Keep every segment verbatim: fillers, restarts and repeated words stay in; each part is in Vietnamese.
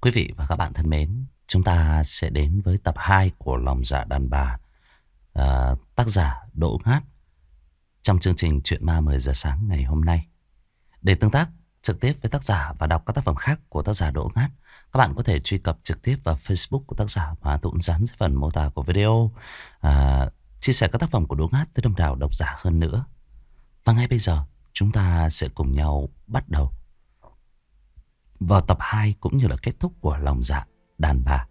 Quý vị và các bạn thân mến, chúng ta sẽ đến với tập hai của Lòng Dạ Đàn Bà, à, tác giả Đỗ Ngát, trong chương trình Chuyện Ma mười giờ sáng ngày hôm nay. Để tương tác trực tiếp với tác giả và đọc các tác phẩm khác của tác giả Đỗ Ngát, các bạn có thể truy cập trực tiếp vào Facebook của tác giả và tôi cũng dán dưới phần mô tả của video, à, chia sẻ các tác phẩm của Đỗ Ngát tới đông đảo độc giả hơn nữa. Và ngay bây giờ chúng ta sẽ cùng nhau bắt đầu vào tập hai cũng như là kết thúc của Lòng Dạ Đàn Bà.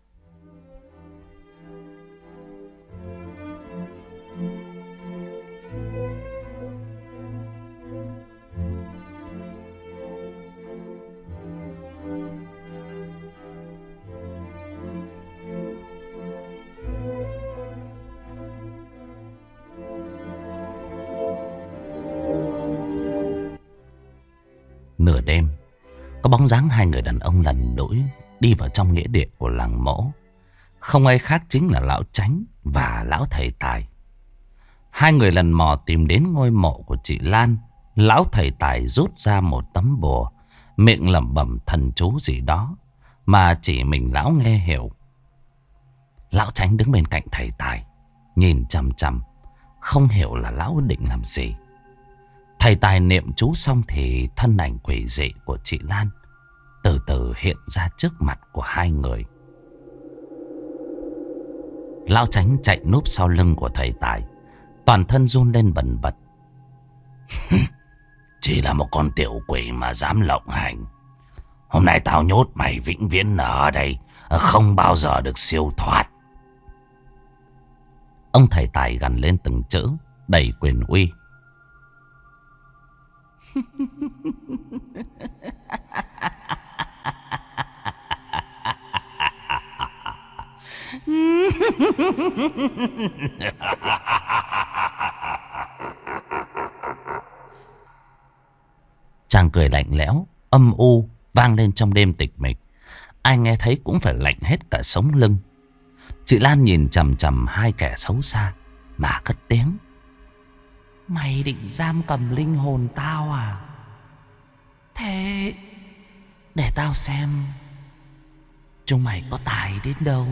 Nửa đêm, có bóng dáng hai người đàn ông lần lỗi đi vào trong nghĩa địa của làng mỗ. Không ai khác chính là lão Chánh và lão thầy Tài. Hai người lần mò tìm đến ngôi mộ của chị Lan. Lão thầy Tài rút ra một tấm bùa, miệng lẩm bẩm thần chú gì đó mà chỉ mình lão nghe hiểu. Lão Chánh đứng bên cạnh thầy Tài, nhìn chằm chằm, không hiểu là lão định làm gì. Thầy Tài niệm chú xong thì thân ảnh quỷ dị của chị Lan từ từ hiện ra trước mặt của hai người. Lão Chánh chạy núp sau lưng của thầy Tài, toàn thân run lên bần bật. Chỉ là một con tiểu quỷ mà dám lộng hành. Hôm nay tao nhốt mày vĩnh viễn ở đây, không bao giờ được siêu thoát. Ông thầy Tài gằn lên từng chữ đầy quyền uy. Chàng cười lạnh lẽo, âm u vang lên trong đêm tịch mịch. Ai nghe thấy cũng phải lạnh hết cả sống lưng. Chị Lan nhìn chằm chằm hai kẻ xấu xa mà cất tiếng. Mày định giam cầm linh hồn tao à? Thế để tao xem chúng mày có tài đến đâu.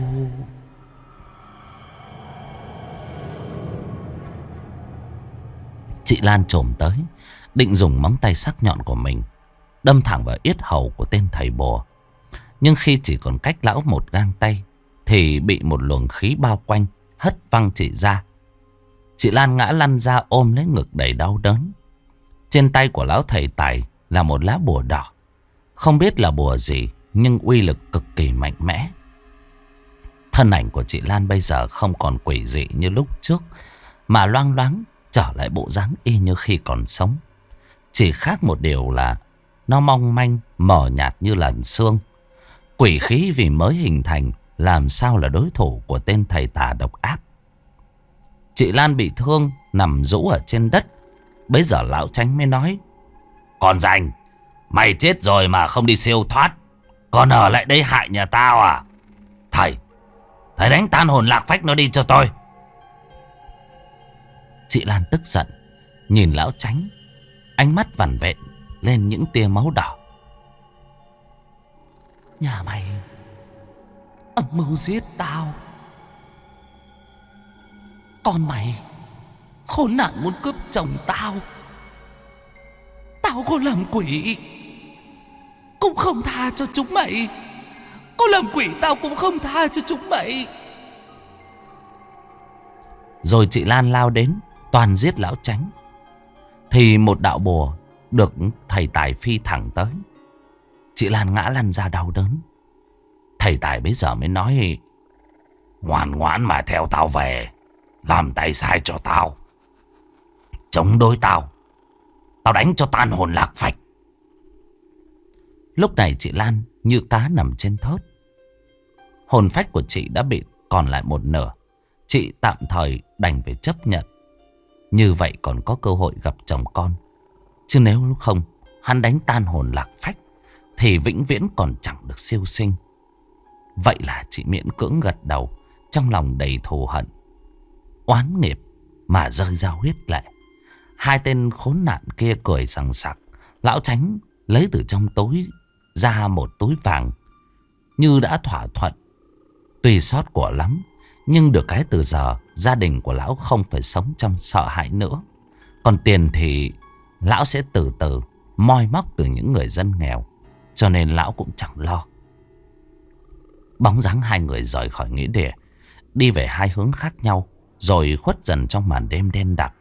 Chị Lan chồm tới, định dùng móng tay sắc nhọn của mình đâm thẳng vào yết hầu của tên thầy bùa. Nhưng khi chỉ còn cách lão một gang tay thì bị một luồng khí bao quanh hất văng chị ra. Chị Lan ngã lăn ra ôm lấy ngực đầy đau đớn. Trên tay của lão thầy Tài là một lá bùa đỏ. Không biết là bùa gì nhưng uy lực cực kỳ mạnh mẽ. Thân ảnh của chị Lan bây giờ không còn quỷ dị như lúc trước, mà loang loáng trở lại bộ dáng y như khi còn sống. Chỉ khác một điều là nó mong manh, mờ nhạt như làn sương. Quỷ khí vì mới hình thành, làm sao là đối thủ của tên thầy tà độc ác. Chị Lan bị thương, nằm rũ ở trên đất. Bây giờ lão Chánh mới nói. Con rành, mày chết rồi mà không đi siêu thoát, còn ở lại đây hại nhà tao à? Thầy, thầy đánh tan hồn lạc phách nó đi cho tôi. Chị Lan tức giận, nhìn lão Chánh, ánh mắt vằn vện lên những tia máu đỏ. Nhà mày âm mưu giết tao. Con mày khốn nạn muốn cướp chồng tao. Tao có làm quỷ cũng không tha cho chúng mày. Có làm quỷ tao cũng không tha cho chúng mày. Rồi chị Lan lao đến toàn giết lão Chánh. Thì một đạo bùa được thầy Tài phi thẳng tới. Chị Lan ngã lăn ra đau đớn. Thầy Tài bây giờ mới nói. Ngoan ngoãn mà theo tao về, làm tay sai cho tao, chống đối tao, tao đánh cho tan hồn lạc phách. Lúc này chị Lan như cá nằm trên thớt. Hồn phách của chị đã bị còn lại một nửa. Chị tạm thời đành phải chấp nhận. Như vậy còn có cơ hội gặp chồng con. Chứ nếu không, hắn đánh tan hồn lạc phách thì vĩnh viễn còn chẳng được siêu sinh. Vậy là chị miễn cưỡng gật đầu, trong lòng đầy thù hận, oán nghiệp mà rơi ra huyết lệ. Hai tên khốn nạn kia cười sằng sặc. Lão Chánh lấy từ trong túi ra một túi vàng, như đã thỏa thuận. Tuy xót của lắm, nhưng được cái từ giờ gia đình của lão không phải sống trong sợ hãi nữa. Còn tiền thì lão sẽ từ từ moi móc từ những người dân nghèo, cho nên lão cũng chẳng lo. Bóng dáng hai người rời khỏi nghĩa địa, đi về hai hướng khác nhau, rồi khuất dần trong màn đêm đen đặc.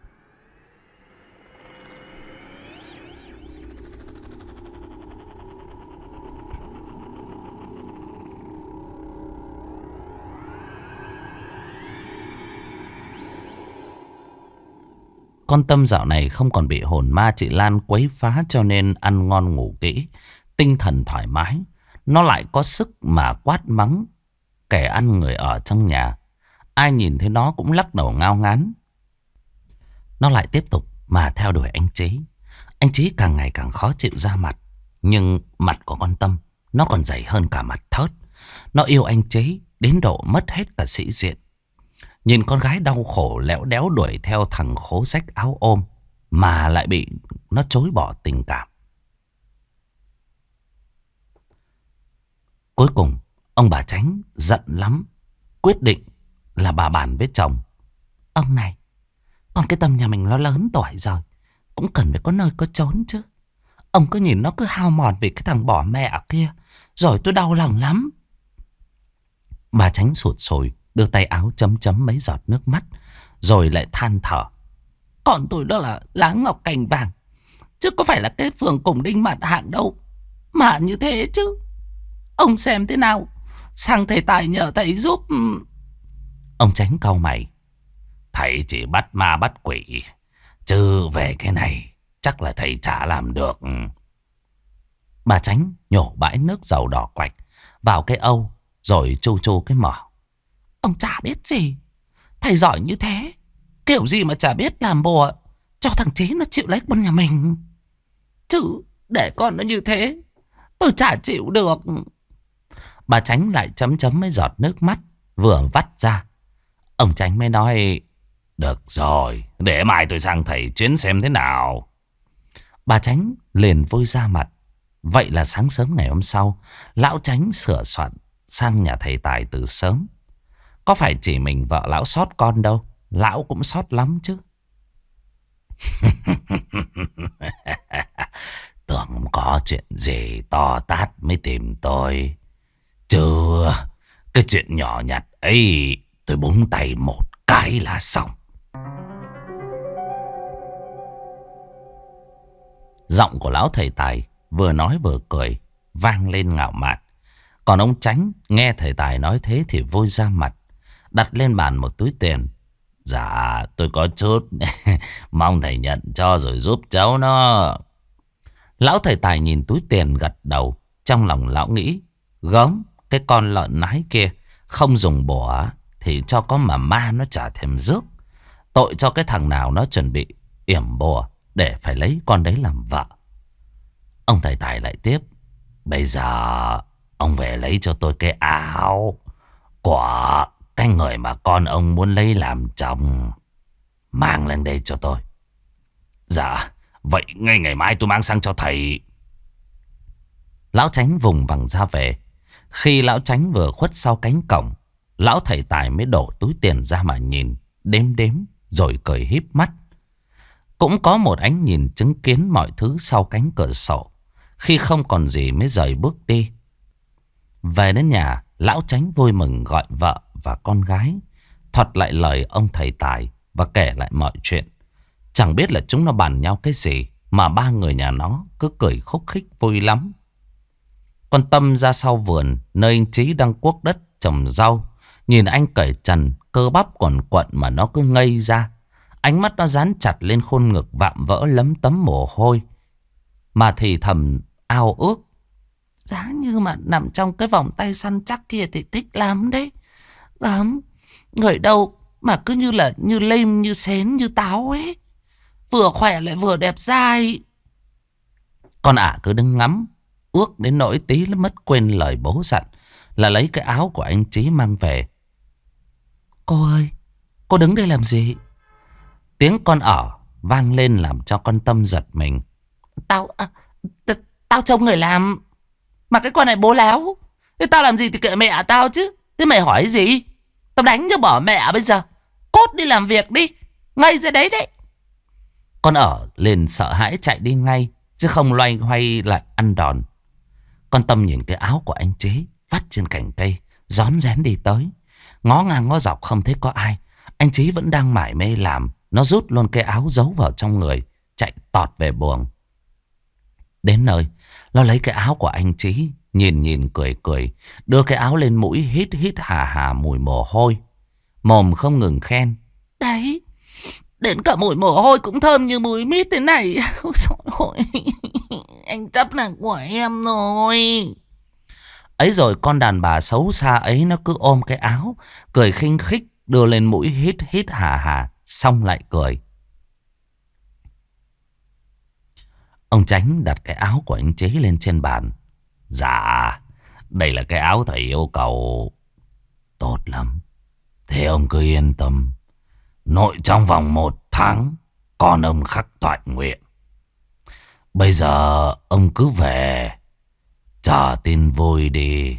Con Tâm dạo này không còn bị hồn ma chị Lan quấy phá, cho nên ăn ngon ngủ kỹ, tinh thần thoải mái. Nó lại có sức mà quát mắng kẻ ăn người ở trong nhà. Ai nhìn thấy nó cũng lắc đầu ngao ngán. Nó lại tiếp tục mà theo đuổi anh Chí. Anh Chí càng ngày càng khó chịu ra mặt. Nhưng mặt của con Tâm nó còn dày hơn cả mặt thớt. Nó yêu anh Chí đến độ mất hết cả sĩ diện. Nhìn con gái đau khổ lẽo đéo đuổi theo thằng khố rách áo ôm, mà lại bị nó chối bỏ tình cảm. Cuối cùng ông bà Chánh giận lắm, quyết định là bà bàn với chồng. Ông này, con cái Tâm nhà mình nó lớn tuổi rồi, cũng cần phải có nơi có chốn chứ. Ông cứ nhìn nó cứ hao mòn vì cái thằng bỏ mẹ kia, rồi tôi đau lòng lắm. Bà Chánh sụt sùi đưa tay áo chấm chấm mấy giọt nước mắt, rồi lại than thở. Còn tôi đó là lá ngọc cành vàng, chứ có phải là cái phường cùng đinh mặt hạng đâu mà như thế chứ. Ông xem thế nào, sang thầy Tài nhờ thầy giúp. Ông Chánh cau mày. Thầy chỉ bắt ma bắt quỷ, chứ về cái này chắc là thầy chả làm được. Bà Chánh nhổ bãi nước dầu đỏ quạch vào cái âu, rồi chu chu cái mỏ. Ông chả biết gì. Thầy giỏi như thế, kiểu gì mà chả biết làm bùa cho thằng Chí nó chịu lấy con nhà mình. Chứ để con nó như thế, tôi chả chịu được. Bà Chánh lại chấm chấm mấy giọt nước mắt vừa vắt ra. Ông Chánh mới nói. Được rồi, để mai tôi sang thầy chuyến xem thế nào. Bà Chánh liền vui ra mặt. Vậy là sáng sớm ngày hôm sau, lão Chánh sửa soạn sang nhà thầy Tài từ sớm. Có phải chỉ mình vợ lão sót con đâu, lão cũng sót lắm chứ. Tưởng có chuyện gì to tát mới tìm tôi, chưa, cái chuyện nhỏ nhặt ấy tôi búng tay một cái là xong. Giọng của lão thầy Tài vừa nói vừa cười, vang lên ngạo mạn. Còn ông Chánh nghe thầy Tài nói thế thì vui ra mặt, đặt lên bàn một túi tiền. Dạ tôi có chút, mong thầy nhận cho rồi giúp cháu nó. Lão thầy Tài nhìn túi tiền gật đầu. Trong lòng lão nghĩ, gớm, cái con lợn nái kia không dùng bùa thì cho có mà ma nó trả thêm rước. Tội cho cái thằng nào nó chuẩn bị yểm bùa để phải lấy con đấy làm vợ. Ông thầy Tài lại tiếp. Bây giờ ông về lấy cho tôi cái áo của cái người mà con ông muốn lấy làm chồng, mang lên đây cho tôi. Dạ, vậy ngay ngày mai tôi mang sang cho thầy. Lão Chánh vùng vằng ra về. Khi lão Chánh vừa khuất sau cánh cổng, lão thầy Tài mới đổ túi tiền ra mà nhìn, đếm đếm, rồi cười híp mắt. Cũng có một ánh nhìn chứng kiến mọi thứ sau cánh cửa sổ. Khi không còn gì mới rời bước đi. Về đến nhà, lão Chánh vui mừng gọi vợ và con gái, thuật lại lời ông thầy Tài và kể lại mọi chuyện. Chẳng biết là chúng nó bàn nhau cái gì mà ba người nhà nó cứ cười khúc khích vui lắm. Con Tâm ra sau vườn nơi anh Chí đang cuốc đất trồng rau, nhìn anh cởi trần cơ bắp quần quận mà nó cứ ngây ra. Ánh mắt nó dán chặt lên khuôn ngực vạm vỡ lấm tấm mồ hôi, mà thì thầm ao ước. Giá như mà nằm trong cái vòng tay săn chắc kia thì thích lắm đấy. Lắm. Người đâu mà cứ như là như lêm, như sến, như táo ấy. Vừa khỏe lại vừa đẹp dai. Con ả cứ đứng ngắm, ước đến nỗi tí nó mất quên lời bố dặn là lấy cái áo của anh Chí mang về. Cô ơi, cô đứng đây làm gì? Tiếng con ỏ vang lên làm cho con Tâm giật mình. Tao à, t- Tao trông người làm mà cái con này bố láo. Thế tao làm gì thì kệ mẹ tao chứ. Thế mày hỏi gì? Tao đánh cho bỏ mẹ bây giờ. Cốt đi làm việc đi. Ngay ra đấy đấy. Con ở liền sợ hãi chạy đi ngay, chứ không loay hoay lại ăn đòn. Con Tâm nhìn cái áo của anh Chế vắt trên cành cây, rón rén đi tới. Ngó ngang ngó dọc không thấy có ai. Anh Chế vẫn đang mải mê làm. Nó rút luôn cái áo giấu vào trong người, chạy tọt về buồng. Đến nơi, nó lấy cái áo của anh Chí, nhìn nhìn cười cười, đưa cái áo lên mũi hít hít hà hà mùi mồ hôi. Mồm không ngừng khen. Đấy, đến cả mùi mồ hôi cũng thơm như mùi mít thế này. Ôi trời ơi, anh chấp là của em rồi. Ấy rồi con đàn bà xấu xa ấy nó cứ ôm cái áo, cười khinh khích, đưa lên mũi hít hít hà hà, xong lại cười. Ông Chánh đặt cái áo của anh Chế lên trên bàn. Dạ, đây là cái áo thầy yêu cầu. Tốt lắm. Thế ông cứ yên tâm. Nội trong vòng một tháng, con ông khắc toại nguyện. Bây giờ ông cứ về, chờ tin vui đi.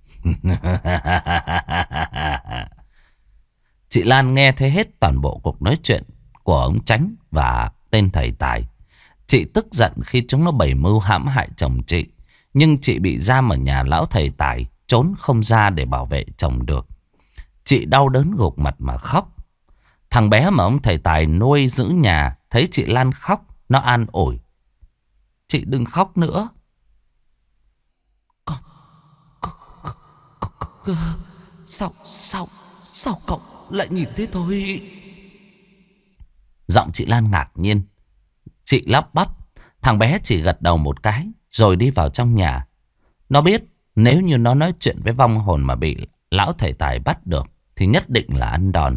Chị Lan nghe thấy hết toàn bộ cuộc nói chuyện của ông Chánh và tên thầy Tài. Chị tức giận khi chúng nó bày mưu hãm hại chồng chị. Nhưng chị bị giam ở nhà lão thầy Tài, trốn không ra để bảo vệ chồng được. Chị đau đớn gục mặt mà khóc. Thằng bé mà ông thầy Tài nuôi giữ nhà thấy chị Lan khóc, nó an ủi. Chị đừng khóc nữa. Con, con, con, con, sao, sao, sao cậu lại nhìn thế thôi? Giọng chị Lan ngạc nhiên. Chị lắp bắp. Thằng bé chỉ gật đầu một cái rồi đi vào trong nhà. Nó biết nếu như nó nói chuyện với vong hồn mà bị lão thầy Tài bắt được thì nhất định là ăn đòn.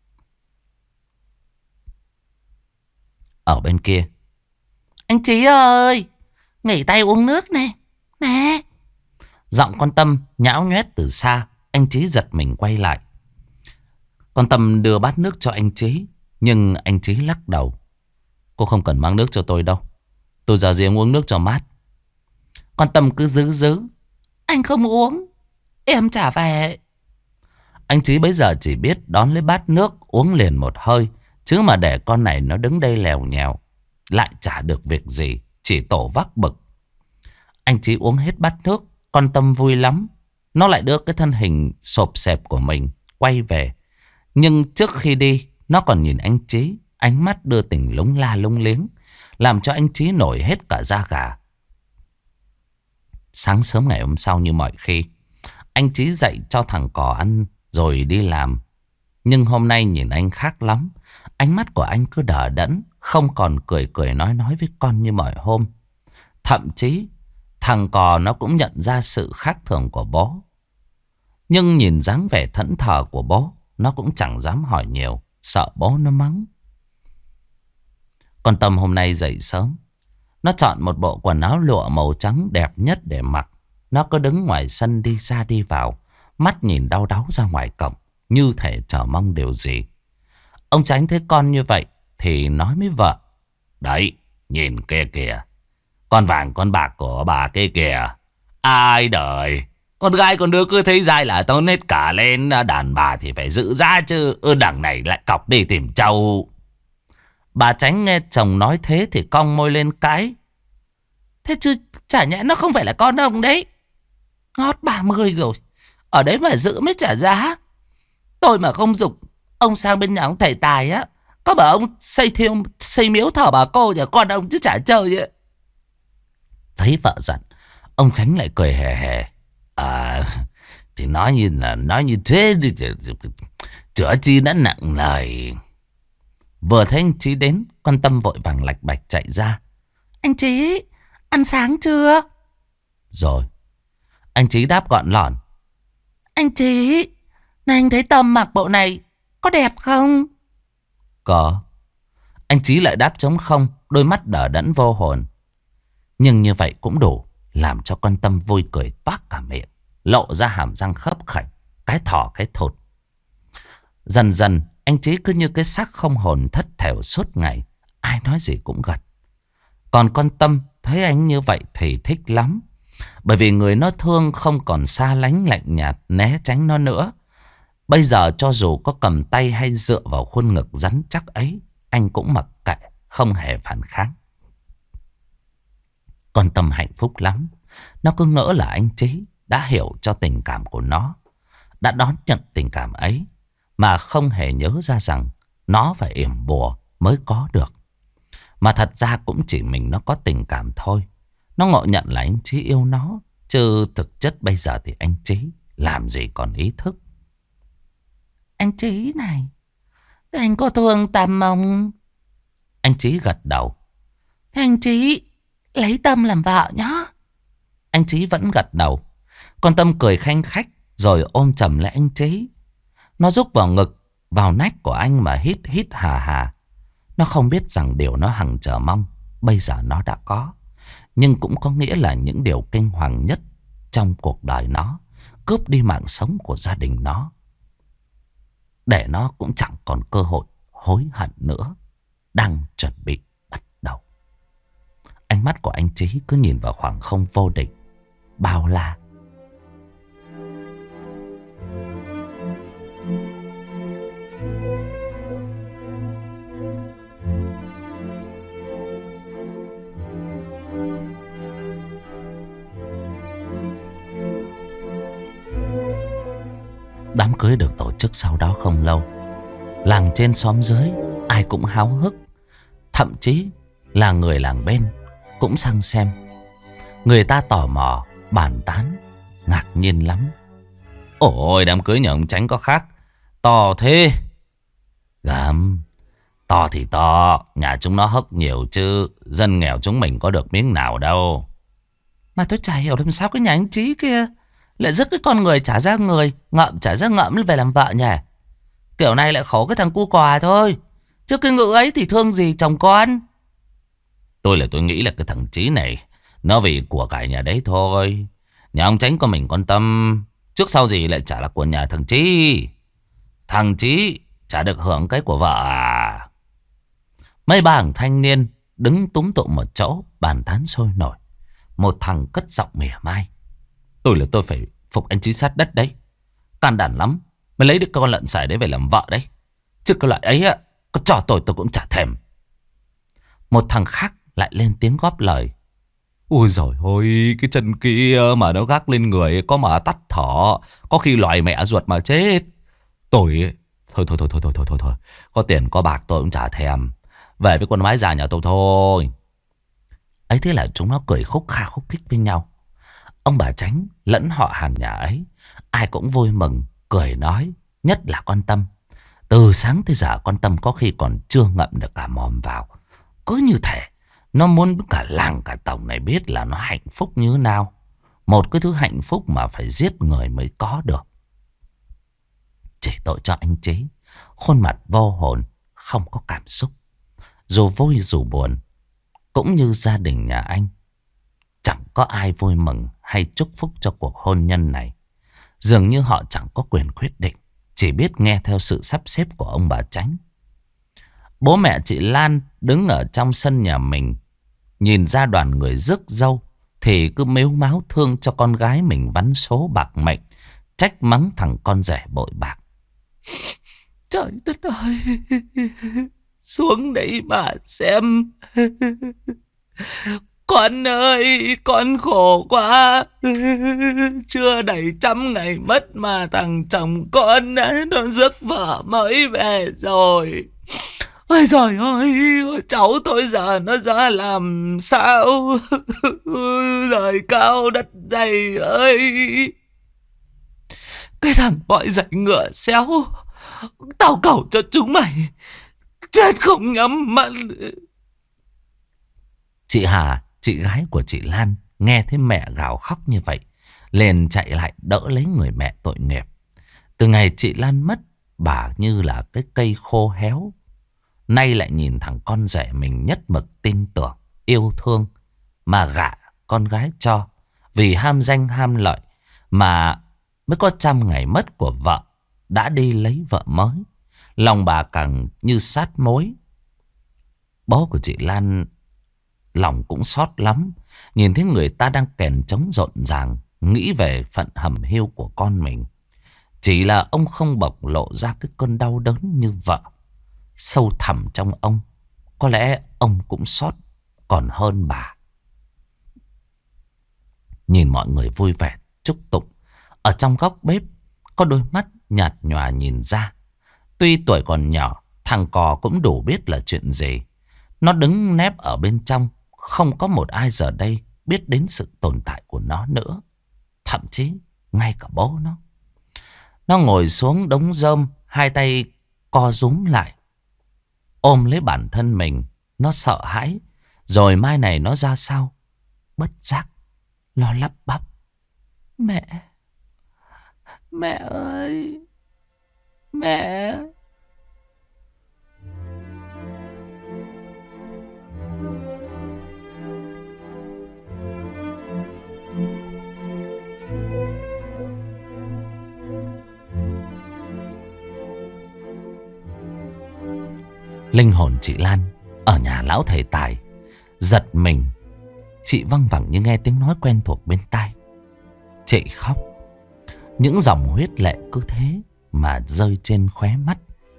Ở bên kia, anh Chí ơi, nghỉ tay uống nước nè. Nè. Giọng con Tâm nhão nhoét từ xa. Anh Chí giật mình quay lại. Con Tâm đưa bát nước cho anh Chí, nhưng anh Chí lắc đầu. Cô không cần mang nước cho tôi đâu. Tôi ra giếng uống nước cho mát. Con Tâm cứ giữ giữ. Anh không uống, em trả về. Anh Chí bấy giờ chỉ biết đón lấy bát nước uống liền một hơi. Chứ mà để con này nó đứng đây lèo nhèo lại chả được việc gì, chỉ tổ vác bực. Anh Chí uống hết bát nước. Con Tâm vui lắm. Nó lại đưa cái thân hình xộp xẹp của mình quay về. Nhưng trước khi đi, nó còn nhìn anh Chí, ánh mắt đưa tình lúng la lung liếng, làm cho anh Chí nổi hết cả da gà. Sáng sớm ngày hôm sau như mọi khi, anh Chí dậy cho thằng cò ăn rồi đi làm. Nhưng hôm nay nhìn anh khác lắm. Ánh mắt của anh cứ đờ đẫn, không còn cười cười nói nói với con như mọi hôm. Thậm chí thằng cò nó cũng nhận ra sự khác thường của bố. Nhưng nhìn dáng vẻ thẫn thờ của bố, nó cũng chẳng dám hỏi nhiều, sợ bố nó mắng. Con Tâm hôm nay dậy sớm. Nó chọn một bộ quần áo lụa màu trắng đẹp nhất để mặc. Nó cứ đứng ngoài sân đi ra đi vào, mắt nhìn đau đáu ra ngoài cổng, như thể chờ mong điều gì. Ông Chánh thấy con như vậy thì nói với vợ. Đấy, nhìn kia kìa, con vàng con bạc của bà kia kìa. Ai đời, con gái con đứa cứ thấy dai là tốn hết cả lên. Đàn bà thì phải giữ ra chứ. Ừ, đằng này lại cọc đi tìm trâu. Bà Chánh nghe chồng nói thế thì cong môi lên cãi. Thế chứ chả nhẽ nó không phải là con ông đấy. Ngót ba mươi rồi, ở đấy mà giữ mới trả giá. Tôi mà không giục ông sang bên nhà ông thầy Tài á, có bảo ông xây thiêu xây miếu thờ bà cô nhà con ông chứ chả chơi ấy. Thấy vợ giận, ông Chánh lại cười hề hề. À, thì nói như là nói như thế đi, chữa chi đã nặng lời. Vừa thấy anh Chí đến, con Tâm vội vàng lạch bạch chạy ra. Anh Chí, ăn sáng chưa? Rồi. Anh Chí đáp gọn lỏn. Anh Chí, này anh thấy Tâm mặc bộ này có đẹp không? Có. Anh Chí lại đáp trống không, đôi mắt đờ đẫn vô hồn. Nhưng như vậy cũng đủ làm cho con Tâm vui cười toác cả miệng, lộ ra hàm răng khớp khảnh, cái thỏ cái thụt. Dần dần anh Chí cứ như cái xác không hồn thất thểu suốt ngày, ai nói gì cũng gật. Còn con Tâm thấy anh như vậy thì thích lắm. Bởi vì người nó thương không còn xa lánh lạnh nhạt né tránh nó nữa. Bây giờ cho dù có cầm tay hay dựa vào khuôn ngực rắn chắc ấy, anh cũng mặc kệ, không hề phản kháng. Con Tâm hạnh phúc lắm. Nó cứ ngỡ là anh Trí đã hiểu cho tình cảm của nó, đã đón nhận tình cảm ấy, mà không hề nhớ ra rằng nó phải yểm bùa mới có được. Mà thật ra cũng chỉ mình nó có tình cảm thôi. Nó ngộ nhận là anh Trí yêu nó, chứ thực chất bây giờ thì anh Trí làm gì còn ý thức. Anh Trí này, thế anh có thương Tâm không? Anh Trí gật đầu. Thế anh Trí lấy Tâm làm vợ nhá. Anh Trí vẫn gật đầu. Con Tâm cười khanh khách rồi ôm chầm lấy anh Trí. Nó rúc vào ngực, vào nách của anh mà hít hít hà hà. Nó không biết rằng điều nó hằng chờ mong bây giờ nó đã có. Nhưng cũng có nghĩa là những điều kinh hoàng nhất trong cuộc đời nó, cướp đi mạng sống của gia đình nó, để nó cũng chẳng còn cơ hội hối hận nữa, đang chuẩn bị bắt đầu. Ánh mắt của anh Trí cứ nhìn vào khoảng không vô định, bao la. Đám cưới được tổ chức sau đó không lâu. Làng trên xóm dưới ai cũng háo hức. Thậm chí là người làng bên cũng sang xem. Người ta tò mò, bàn tán, ngạc nhiên lắm. Ôi, đám cưới nhà ông Chánh có khác, to thế. Gầm, to thì to, nhà chúng nó hức nhiều chứ dân nghèo chúng mình có được miếng nào đâu. Mà tôi chả hiểu làm sao cái nhà anh Trí kia lại dứt cái con người trả ra người, ngậm trả ra ngậm về làm vợ nhỉ. Kiểu này lại khổ cái thằng cu quà thôi, chứ cái ngữ ấy thì thương gì chồng con. Tôi là tôi nghĩ là cái thằng Trí này nó vì của cải nhà đấy thôi. Nhà ông Chánh có mình con Tâm, trước sau gì lại chả là của nhà thằng Trí. Thằng Trí chả được hưởng cái của vợ à. Mấy bà thằng thanh niên đứng túm tụm một chỗ bàn tán sôi nổi. Một thằng cất giọng mỉa mai. Tôi là tôi phải phục anh Trí sát đất đấy. Can đảm lắm mới lấy được con lợn xài đấy về làm vợ đấy. Chứ cái loại ấy á, có trò tôi tôi cũng chả thèm. Một thằng khác lại lên tiếng góp lời. Ôi giời ơi, cái chân kia mà nó gác lên người có mà tắt thở, có khi loài mẹ ruột mà chết. Tôi thôi thôi thôi thôi thôi thôi thôi thôi, có tiền có bạc tôi cũng chả thèm. Về với con mái già nhà tôi thôi. Ấy thế là chúng nó cười khúc kha khúc khích với nhau. Ông bà Chánh lẫn họ hàng nhà ấy ai cũng vui mừng, cười nói. Nhất là con Tâm. Từ sáng tới giờ con Tâm có khi còn chưa ngậm được cả mồm vào. Cứ như thể nó muốn cả làng cả tổng này biết là nó hạnh phúc như thế nào. Một cái thứ hạnh phúc mà phải giết người mới có được. Chỉ tội cho anh Trí, khuôn mặt vô hồn, không có cảm xúc. Dù vui dù buồn, cũng như gia đình nhà anh, chẳng có ai vui mừng hay chúc phúc cho cuộc hôn nhân này. Dường như họ chẳng có quyền quyết định, chỉ biết nghe theo sự sắp xếp của ông bà Chánh. Bố mẹ chị Lan đứng ở trong sân nhà mình, nhìn ra đoàn người rước dâu thì cứ mếu máo thương cho con gái mình vắn số bạc mệnh, trách mắng thằng con rể bội bạc. Trời đất ơi, xuống đấy mà xem. Con ơi, con khổ quá. Chưa đầy trăm ngày mất mà thằng chồng con đã nó rước vợ mới về rồi. Ôi giời ơi, cháu tôi giờ nó ra làm sao? Trời cao đất dày ơi. Cái thằng vội dậy ngựa xéo, tao cầu cho chúng mày chết không nhắm mắt. Chị Hà, chị gái của chị Lan, nghe thấy mẹ gào khóc như vậy, liền chạy lại đỡ lấy người mẹ tội nghiệp. Từ ngày chị Lan mất, bà như là cái cây khô héo. Nay lại nhìn thằng con rể mình nhất mực tin tưởng, yêu thương, mà gả con gái cho. Vì ham danh ham lợi mà mới có trăm ngày mất của vợ, đã đi lấy vợ mới. Lòng bà càng như sát mối. Bố của chị Lan lòng cũng xót lắm, nhìn thấy người ta đang kèn trống rộn ràng, nghĩ về phận hầm hiu của con mình. Chỉ là ông không bộc lộ ra cái cơn đau đớn như vợ. Sâu thẳm trong ông, có lẽ ông cũng xót còn hơn bà. Nhìn mọi người vui vẻ chúc tụng, ở trong góc bếp có đôi mắt nhạt nhòa nhìn ra. Tuy tuổi còn nhỏ, thằng cò cũng đủ biết là chuyện gì. Nó đứng nép ở bên trong, không có một ai giờ đây biết đến sự tồn tại của nó nữa. Thậm chí ngay cả bố nó. Nó ngồi xuống đống rơm, hai tay co rúm lại, ôm lấy bản thân mình. Nó sợ hãi, rồi mai này nó ra sao. Bất giác nó lắp bắp: Mẹ, mẹ ơi, mẹ. Linh hồn chị Lan ở nhà lão thầy tài giật mình. Chị văng vẳng như nghe tiếng nói quen thuộc bên tai. Chị khóc. Những dòng huyết lệ cứ thế mà rơi trên khóe mắt.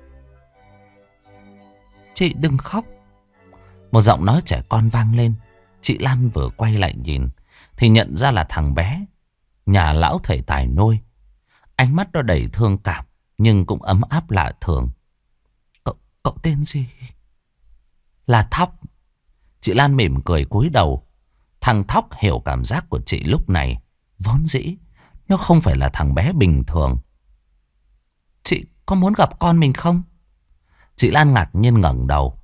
Chị đừng khóc. Một giọng nói trẻ con vang lên. Chị Lan vừa quay lại nhìn thì nhận ra là thằng bé nhà lão thầy tài nuôi. Ánh mắt nó đầy thương cảm nhưng cũng ấm áp lạ thường. Cậu, cậu tên gì? Là Thóc. Chị Lan mỉm cười cúi đầu. Thằng Thóc hiểu cảm giác của chị lúc này. Vốn dĩ nó không phải là thằng bé bình thường. Chị có muốn gặp con mình không? Chị Lan ngạc nhiên ngẩng đầu.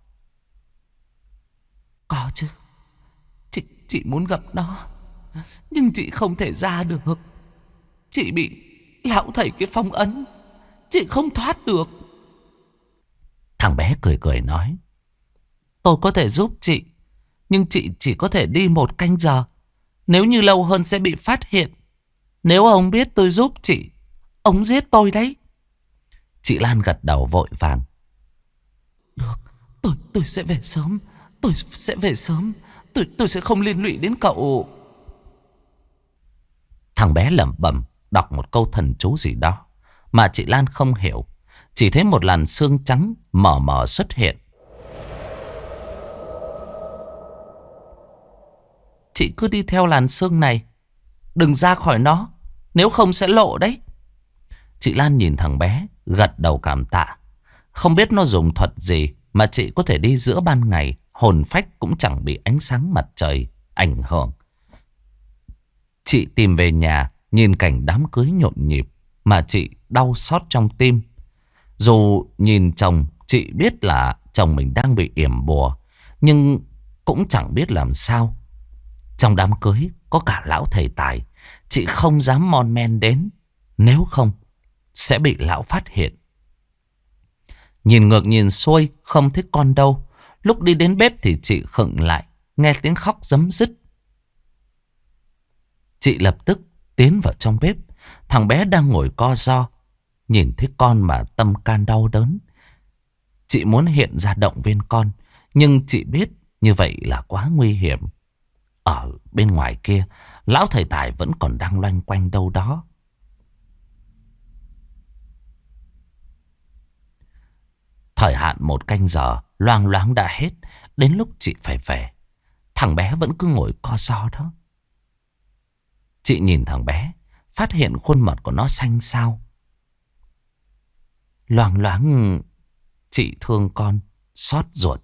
Có chứ. Chị, chị muốn gặp nó. Nhưng chị không thể ra được. Chị bị lão thầy cái phong ấn. Chị không thoát được. Thằng bé cười cười nói: Tôi có thể giúp chị, nhưng chị chỉ có thể đi một canh giờ. Nếu như lâu hơn sẽ bị phát hiện. Nếu ông biết tôi giúp chị, ông giết tôi đấy. Chị Lan gật đầu vội vàng. Được, tôi tôi sẽ về sớm. Tôi sẽ về sớm. Tôi tôi sẽ không liên lụy đến cậu. Thằng bé lẩm bẩm đọc một câu thần chú gì đó mà chị Lan không hiểu. Chỉ thấy một làn xương trắng mờ mờ xuất hiện. Chị cứ đi theo làn xương này, đừng ra khỏi nó, nếu không sẽ lộ đấy. Chị Lan nhìn thằng bé, gật đầu cảm tạ. Không biết nó dùng thuật gì mà chị có thể đi giữa ban ngày, hồn phách cũng chẳng bị ánh sáng mặt trời ảnh hưởng. Chị tìm về nhà, nhìn cảnh đám cưới nhộn nhịp mà chị đau xót trong tim. Dù nhìn chồng, chị biết là chồng mình đang bị yểm bùa, nhưng cũng chẳng biết làm sao. Trong đám cưới có cả lão thầy tài, chị không dám mon men đến, nếu không sẽ bị lão phát hiện. Nhìn ngược nhìn xuôi không thấy con đâu. Lúc đi đến bếp thì chị khựng lại, nghe tiếng khóc rấm rứt. Chị lập tức tiến vào trong bếp. Thằng bé đang ngồi co ro, nhìn thấy con mà tâm can đau đớn. Chị muốn hiện ra động viên con, nhưng chị biết như vậy là quá nguy hiểm. Ở bên ngoài kia, lão thầy tài vẫn còn đang loanh quanh đâu đó. Thời hạn một canh giờ loang loáng đã hết. Đến lúc chị phải về, thằng bé vẫn cứ ngồi co ro đó. Chị nhìn thằng bé, phát hiện khuôn mặt của nó xanh xao. Loang loáng chị thương con, xót ruột.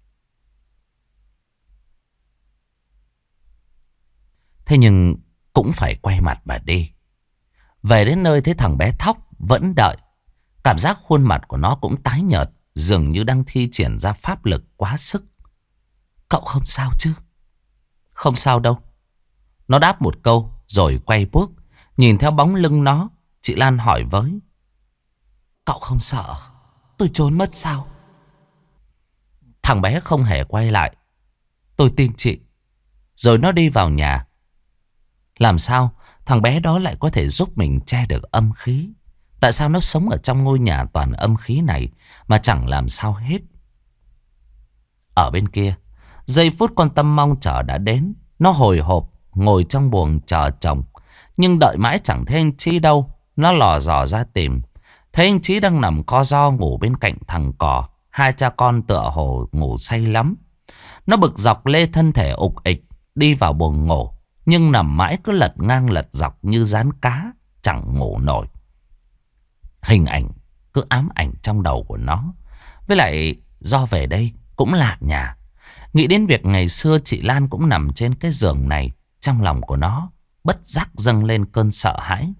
Thế nhưng cũng phải quay mặt mà đi. Về đến nơi thấy thằng bé Thóc vẫn đợi. Cảm giác khuôn mặt của nó cũng tái nhợt, dường như đang thi triển ra pháp lực quá sức. Cậu không sao chứ? Không sao đâu. Nó đáp một câu rồi quay bước. Nhìn theo bóng lưng nó, chị Lan hỏi với: Cậu không sợ tôi trốn mất sao? Thằng bé không hề quay lại. Tôi tin chị. Rồi nó đi vào nhà. Làm sao thằng bé đó lại có thể giúp mình che được âm khí? Tại sao nó sống ở trong ngôi nhà toàn âm khí này mà chẳng làm sao hết? Ở bên kia, giây phút con Tâm mong chờ đã đến. Nó hồi hộp ngồi trong buồng chờ chồng. Nhưng đợi mãi chẳng thấy anh Chí đâu. Nó lò dò ra tìm. Thấy anh Chí đang nằm co ro ngủ bên cạnh thằng Cò. Hai cha con tựa hồ ngủ say lắm. Nó bực dọc lê thân thể ục ịch đi vào buồng ngủ. Nhưng nằm mãi cứ lật ngang lật dọc như rán cá. Chẳng ngủ nổi. Hình ảnh cứ ám ảnh trong đầu của nó. Với lại do về đây cũng lạ nhà. Nghĩ đến việc ngày xưa chị Lan cũng nằm trên cái giường này. Trong lòng của nó bất giác dâng lên cơn sợ hãi.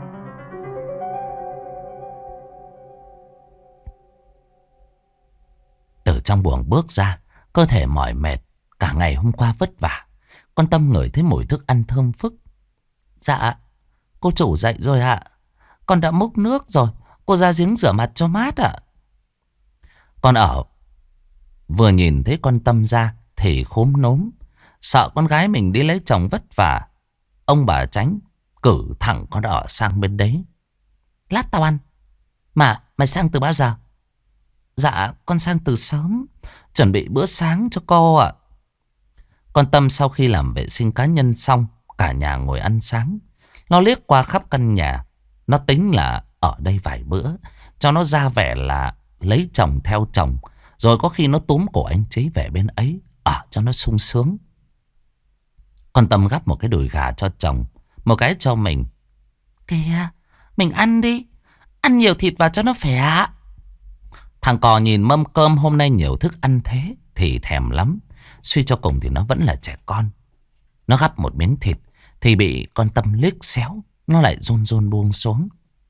Từ trong buồng bước ra, cơ thể mỏi mệt, cả ngày hôm qua vất vả. Con Tâm ngửi thấy mùi thức ăn thơm phức. Dạ, cô chủ dậy rồi ạ. Con đã múc nước rồi, cô ra giếng rửa mặt cho mát ạ. Con ở vừa nhìn thấy con Tâm ra thì khốm núm. Sợ con gái mình đi lấy chồng vất vả. Ông bà Chánh cử thẳng con ở sang bên đấy. Lát tao ăn. Mà mày sang từ bao giờ? Dạ con sang từ sớm. Chuẩn bị bữa sáng cho cô ạ. Con Tâm sau khi làm vệ sinh cá nhân xong, cả nhà ngồi ăn sáng. Nó liếc qua khắp căn nhà. Nó tính là ở đây vài bữa, cho nó ra vẻ là lấy chồng theo chồng. Rồi có khi nó túm cổ anh Chí về bên ấy, ở cho nó sung sướng. Con Tâm gắp một cái đùi gà cho chồng, một cái cho mình. Kìa, mình ăn đi. Ăn nhiều thịt vào cho nó khỏe. Thằng Cò nhìn mâm cơm hôm nay nhiều thức ăn thế thì thèm lắm. Suy cho cùng thì nó vẫn là trẻ con. Nó gắp một miếng thịt thì bị con Tâm liếc xéo. Nó lại run run buông xuống.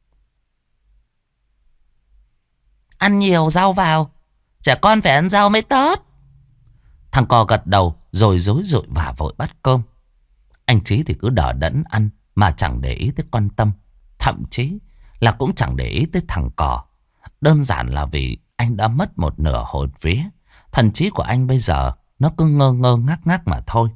Ăn nhiều rau vào. Trẻ con phải ăn rau mới tốt. Thằng Cò gật đầu rồi rối rụi vả vội bát cơm. Anh Chí thì cứ đờ đẫn ăn mà chẳng để ý tới con Tâm. Thậm chí là cũng chẳng để ý tới thằng Cò. Đơn giản là vì anh đã mất một nửa hồn vía. Thần trí của anh bây giờ nó cứ ngơ ngơ ngác ngác mà thôi.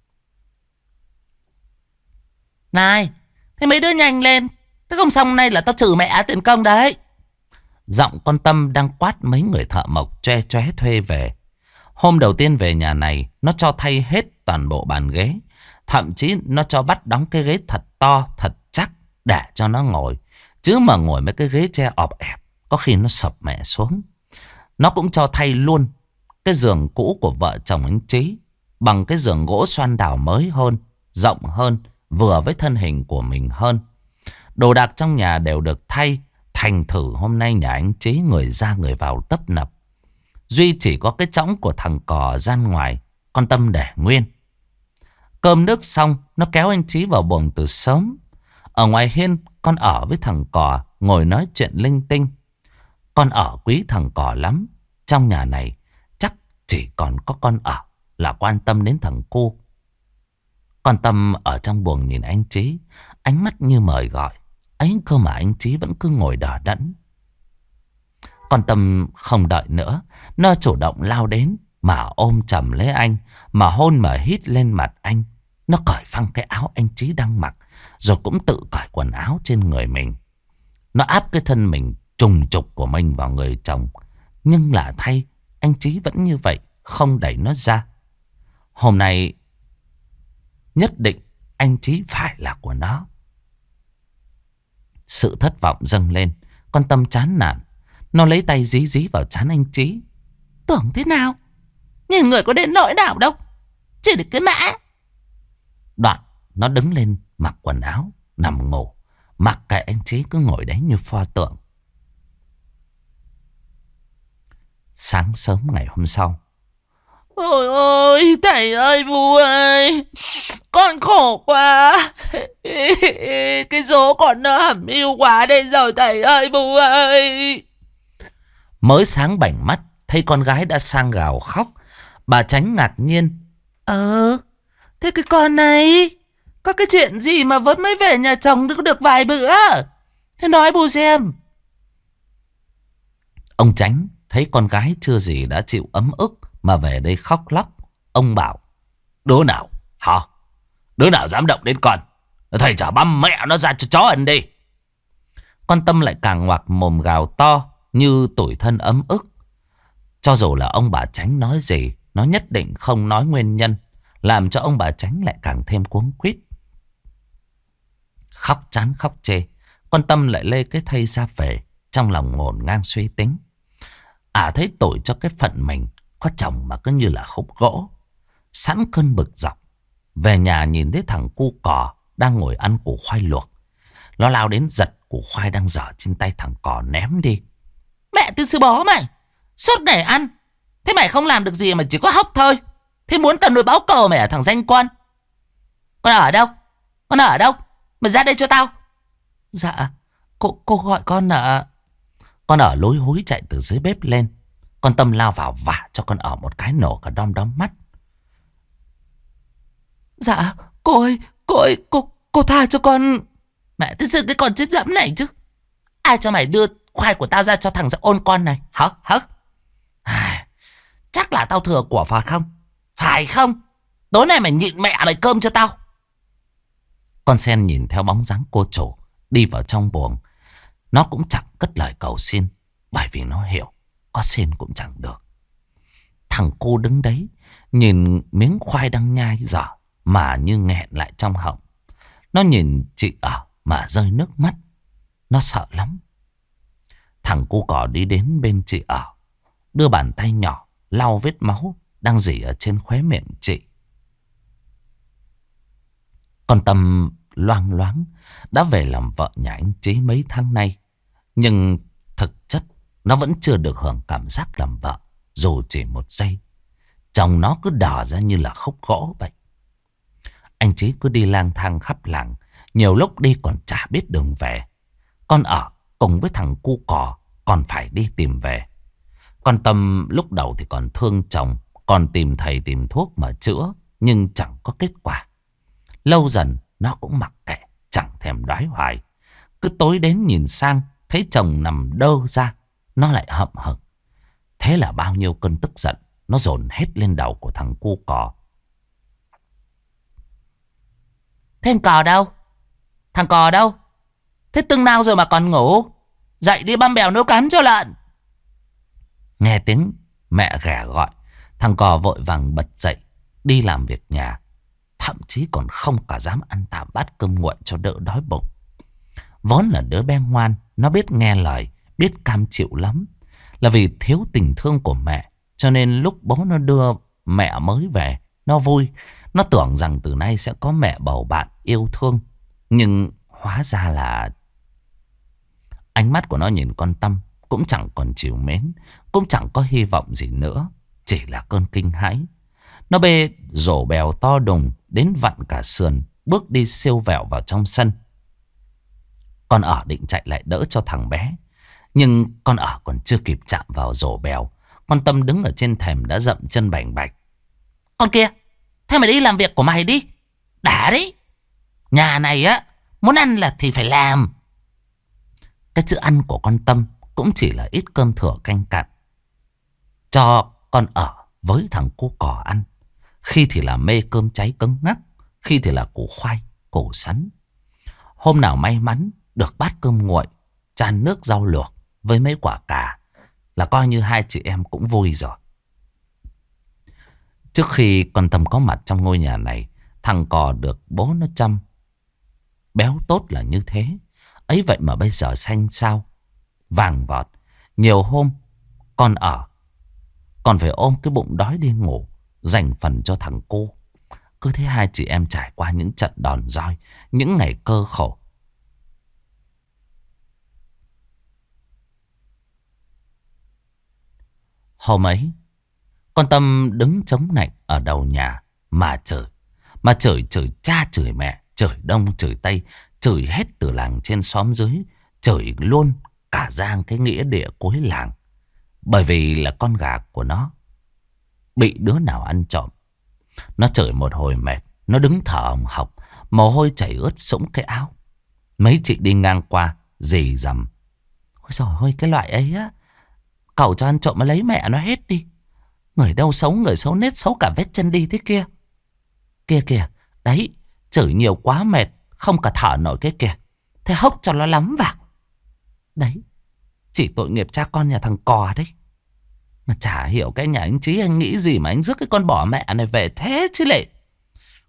Này, thế mấy đứa nhanh lên. Thế không xong nay là tao trừ mẹ tiền công đấy. Giọng con Tâm đang quát mấy người thợ mộc choe choé thuê về. Hôm đầu tiên về nhà này, nó cho thay hết toàn bộ bàn ghế. Thậm chí nó cho bắt đóng cái ghế thật to, thật chắc để cho nó ngồi. Chứ mà ngồi mấy cái ghế tre ọp ẹp, có khi nó sập mẹ xuống. Nó cũng cho thay luôn cái giường cũ của vợ chồng anh Chí bằng cái giường gỗ xoan đào mới hơn, rộng hơn, vừa với thân hình của mình hơn. Đồ đạc trong nhà đều được thay. Thành thử hôm nay nhà anh Chí người ra người vào tấp nập. Duy chỉ có cái chõng của thằng Cò gian ngoài, con Tâm để nguyên. Cơm nước xong, nó kéo anh Chí vào buồng từ sớm. Ở ngoài hiên, con ở với thằng Cò ngồi nói chuyện linh tinh. Con ở quý thằng Cò lắm. Trong nhà này chắc chỉ còn có con ở là quan tâm đến thằng cu. Con Tâm ở trong buồng nhìn anh Chí, ánh mắt như mời gọi. Ấy cơ mà anh Chí vẫn cứ ngồi đờ đẫn. Con Tâm không đợi nữa, nó chủ động lao đến mà ôm chầm lấy anh, mà hôn mà hít lên mặt anh. Nó cởi phăng cái áo anh Chí đang mặc, rồi cũng tự cởi quần áo trên người mình. Nó áp cái thân mình trùng trục của mình vào người chồng. Nhưng lạ thay, anh Chí vẫn như vậy, không đẩy nó ra. Hôm nay nhất định anh Chí phải là của nó. Sự thất vọng dâng lên. Con Tâm chán nản. Nó lấy tay dí dí vào trán anh Chí. Tưởng thế nào? Nhìn người có đến nỗi nào đâu. Chỉ được cái mã. Đoạn nó đứng lên mặc quần áo, nằm ngủ. Mặc kệ anh Chí cứ ngồi đấy như pho tượng. Sáng sớm ngày hôm sau. Ôi ôi thầy ơi bố ơi, con khổ quá. Cái số con nó hẩm hiu quá đây rồi thầy ơi bố ơi. Mới sáng bảnh mắt thấy con gái đã sang gào khóc. Bà Chánh ngạc nhiên. Ờ, thế cái con này có cái chuyện gì mà vẫn mới về nhà chồng được được vài bữa? Thế nói bố xem. Ông Chánh thấy con gái chưa gì đã chịu ấm ức mà về đây khóc lóc. Ông bảo: đứa nào hả? Đứa nào dám động đến con? Thầy chả băm mẹ nó ra cho chó ăn đi. Con Tâm lại càng ngoạc mồm gào to như tủi thân ấm ức. Cho dù là ông bà Chánh nói gì, nó nhất định không nói nguyên nhân. làm cho ông bà Chánh lại càng thêm cuống quýt. Khóc chán khóc chê, con Tâm lại lê cái thây ra về, trong lòng ngổn ngang suy tính. À thấy tội cho cái phận mình, có chồng mà cứ như là khúc gỗ. Sẵn cơn bực dọc, về nhà nhìn thấy thằng cu cò đang ngồi ăn củ khoai luộc. Nó lao đến giật củ khoai đang dở trên tay thằng cò ném đi. Mẹ tư sư bố mày, suốt ngày ăn, thế mày không làm được gì mà chỉ có hốc thôi. Thế muốn tao nuôi báo cờ mày ở thằng danh con. Con ở đâu? Con ở đâu? Mày ra đây cho tao. Dạ, cô, cô gọi con ạ. Con ở lối húi chạy từ dưới bếp lên. Con Tâm lao vào vả cho con ở một cái nổ cả đom đóm mắt. Dạ, cô ơi, cô ơi, cô, cô tha cho con. Mẹ tự dưng cái con chết dẫm này chứ. Ai cho mày đưa khoai của tao ra cho thằng ôn con này? Hả? Hả? À, chắc là tao thừa của phải không? Phải không? Tối nay mày nhịn mẹ mày cơm cho tao. Con sen nhìn theo bóng dáng cô chủ đi vào trong buồng. Nó cũng chẳng cất lời cầu xin, bởi vì nó hiểu có xin cũng chẳng được. Thằng cô đứng đấy nhìn miếng khoai đang nhai dở mà như nghẹn lại trong họng. Nó nhìn chị ở mà rơi nước mắt. Nó sợ lắm. Thằng cu cò đi đến bên chị ở, đưa bàn tay nhỏ lau vết máu đang rỉ ở trên khóe miệng chị. Con Tâm loang loáng đã về làm vợ nhà anh Chí mấy tháng nay. Nhưng thực chất nó vẫn chưa được hưởng cảm giác làm vợ, dù chỉ một giây. Chồng nó cứ đỏ ra như là khúc gỗ vậy. Anh Chí cứ đi lang thang khắp làng, nhiều lúc đi còn chả biết đường về. Con ở cùng với thằng cu cò còn phải đi tìm về. Con Tâm lúc đầu thì còn thương chồng, còn tìm thầy tìm thuốc mà chữa, nhưng chẳng có kết quả. Lâu dần nó cũng mặc kệ, chẳng thèm đoái hoài. Cứ tối đến nhìn sang, thấy chồng nằm đơ ra, nó lại hậm hực. Thế là bao nhiêu cơn tức giận nó dồn hết lên đầu của thằng cu cò. Thế thằng cò đâu? Thằng cò đâu? Thế từng nào rồi mà còn ngủ? Dậy đi băm bèo nấu cán cho lợn. Nghe tiếng mẹ ghẻ gọi, thằng cò vội vàng bật dậy đi làm việc nhà. Thậm chí còn không cả dám ăn tạm bát cơm nguội cho đỡ đói bụng. Vốn là đứa bé ngoan, nó biết nghe lời, biết cam chịu lắm. Là vì thiếu tình thương của mẹ, cho nên lúc bố nó đưa mẹ mới về, nó vui. Nó tưởng rằng từ nay sẽ có mẹ bầu bạn yêu thương. Nhưng hóa ra là ánh mắt của nó nhìn con Tâm cũng chẳng còn trìu mến, cũng chẳng có hy vọng gì nữa. Chỉ là cơn kinh hãi. Nó bê rổ bèo to đùng đến vặn cả sườn, bước đi siêu vẹo vào trong sân. Con ở định chạy lại đỡ cho thằng bé, nhưng con ở còn chưa kịp chạm vào rổ bèo, con Tâm đứng ở trên thềm đã dậm chân bành bạch. Con kia, thế mày đi làm việc của mày đi. Đã đấy. Nhà này á, muốn ăn là thì phải làm. Cái chữ ăn của con Tâm cũng chỉ là ít cơm thừa canh cặn, cho con ở với thằng cu cò ăn. Khi thì là mê cơm cháy cứng ngắc, khi thì là củ khoai, củ sắn. Hôm nào may mắn được bát cơm nguội, chan nước rau luộc với mấy quả cà, là coi như hai chị em cũng vui rồi. Trước khi con Tâm có mặt trong ngôi nhà này, thằng cò được bố nó chăm béo tốt là như thế. Ấy vậy mà bây giờ xanh xao, vàng vọt. Nhiều hôm con ở còn phải ôm cái bụng đói đi ngủ, dành phần cho thằng cô. Cứ thế hai chị em trải qua những trận đòn roi, những ngày cơ khổ. Hôm ấy, con Tâm đứng chống nạnh ở đầu nhà mà chửi. Mà chửi chửi cha chửi mẹ, chửi đông chửi tây, chửi hết từ làng trên xóm dưới, chửi luôn cả giang cái nghĩa địa cuối làng. Bởi vì là con gà của nó bị đứa nào ăn trộm. Nó chửi một hồi mệt, nó đứng thở hồng hộc, mồ hôi chảy ướt sũng cái áo. Mấy chị đi ngang qua rì rầm: ôi giời ơi, cái loại ấy á, cậu cho ăn trộm mà lấy mẹ nó hết đi. Người đâu xấu, người xấu nết, xấu cả vết chân đi thế kia. Kia kìa, đấy, chửi nhiều quá mệt, không cả thở nổi cái kìa. Thế hốc cho nó lắm vào. Đấy, chỉ tội nghiệp cha con nhà thằng cò đấy. Mà chả hiểu cái nhà anh Chí anh nghĩ gì mà anh rước cái con bỏ mẹ này về thế chứ lệ.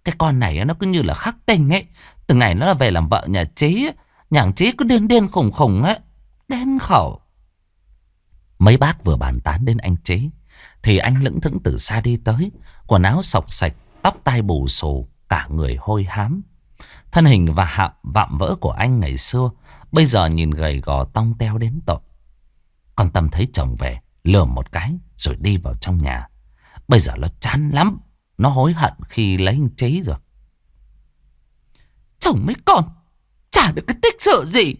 Cái con này nó cứ như là khắc tinh ấy. Từ ngày nó là về làm vợ nhà Chí, nhà hàng Chí cứ điên điên khùng khùng ấy. Đen khẩu. Mấy bác vừa bàn tán đến anh Chí thì anh lững thững từ xa đi tới. Quần áo xộc xạch, tóc tai bù xù, cả người hôi hám. Thân hình và hạm vạm vỡ của anh ngày xưa bây giờ nhìn gầy gò tong teo đến tội. Con Tâm thấy chồng về, lườm một cái rồi đi vào trong nhà. Bây giờ nó chán lắm. Nó hối hận khi lấy anh Chí rồi. Chồng mấy con chả được cái tích sự gì.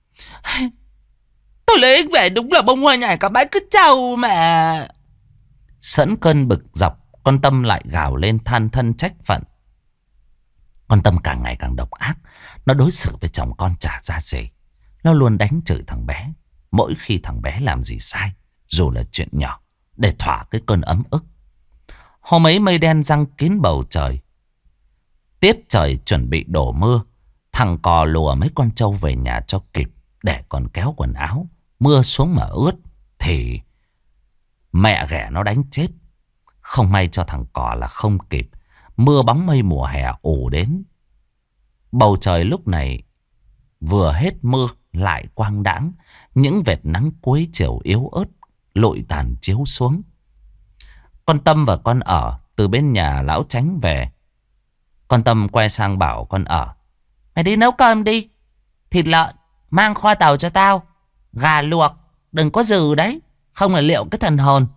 Tôi lấy anh về đúng là bông hoa nhài cả bãi cứ trâu mà. Sẵn cơn bực dọc, con Tâm lại gào lên than thân trách phận. Con Tâm càng ngày càng độc ác. Nó đối xử với chồng con chả ra gì. Nó luôn đánh chửi thằng bé mỗi khi thằng bé làm gì sai, dù là chuyện nhỏ, để thỏa cái cơn ấm ức. Hôm ấy mây đen giăng kín bầu trời. Tiết trời chuẩn bị đổ mưa. Thằng cò lùa mấy con trâu về nhà cho kịp, để còn kéo quần áo. Mưa xuống mà ướt thì mẹ ghẻ nó đánh chết. Không may cho thằng cò là không kịp. Mưa bóng mây mùa hè ùa đến. Bầu trời lúc này vừa hết mưa lại quang đãng. Những vệt nắng cuối chiều yếu ớt lụi tàn chiếu xuống. Con Tâm và con Ở từ bên nhà lão Chánh về. Con Tâm quay sang bảo con Ở: mày đi nấu cơm đi. Thịt lợn mang kho tàu cho tao. Gà luộc đừng có dừ đấy, không là liệu cái thần hồn.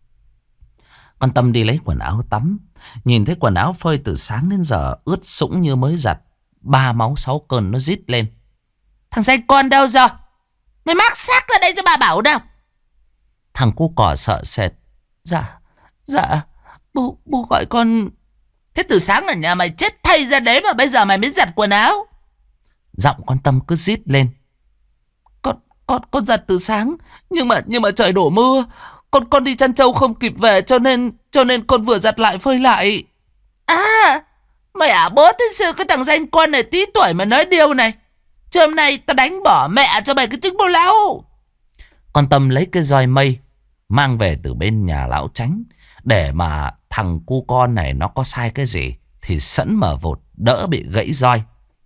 Con Tâm đi lấy quần áo tắm. Nhìn thấy quần áo phơi từ sáng đến giờ ướt sũng như mới giặt. Ba máu sáu cơn nó rít lên: thằng danh con đâu rồi? Mày mắc xác ra đây cho bà bảo đâu. Thằng cu cỏ sợ sệt: Dạ Dạ Bố, bố gọi con. Thế từ sáng ở nhà mày chết thay ra đấy mà bây giờ mày mới giặt quần áo. Giọng con Tâm cứ rít lên: Con con con giặt từ sáng, nhưng mà nhưng mà trời đổ mưa. Con con đi chăn trâu không kịp về, cho nên cho nên con vừa giặt lại phơi lại. À, mày ả bố thế sư cái thằng danh con này tí tuổi mà nói điều này. Chứ hôm nay tao đánh bỏ mẹ cho mày cái tiếng bô lão. Con Tâm lấy cái roi mây mang về từ bên nhà lão Chánh, để mà thằng cu con này nó có sai cái gì thì sẵn mở vột, đỡ bị gãy roi.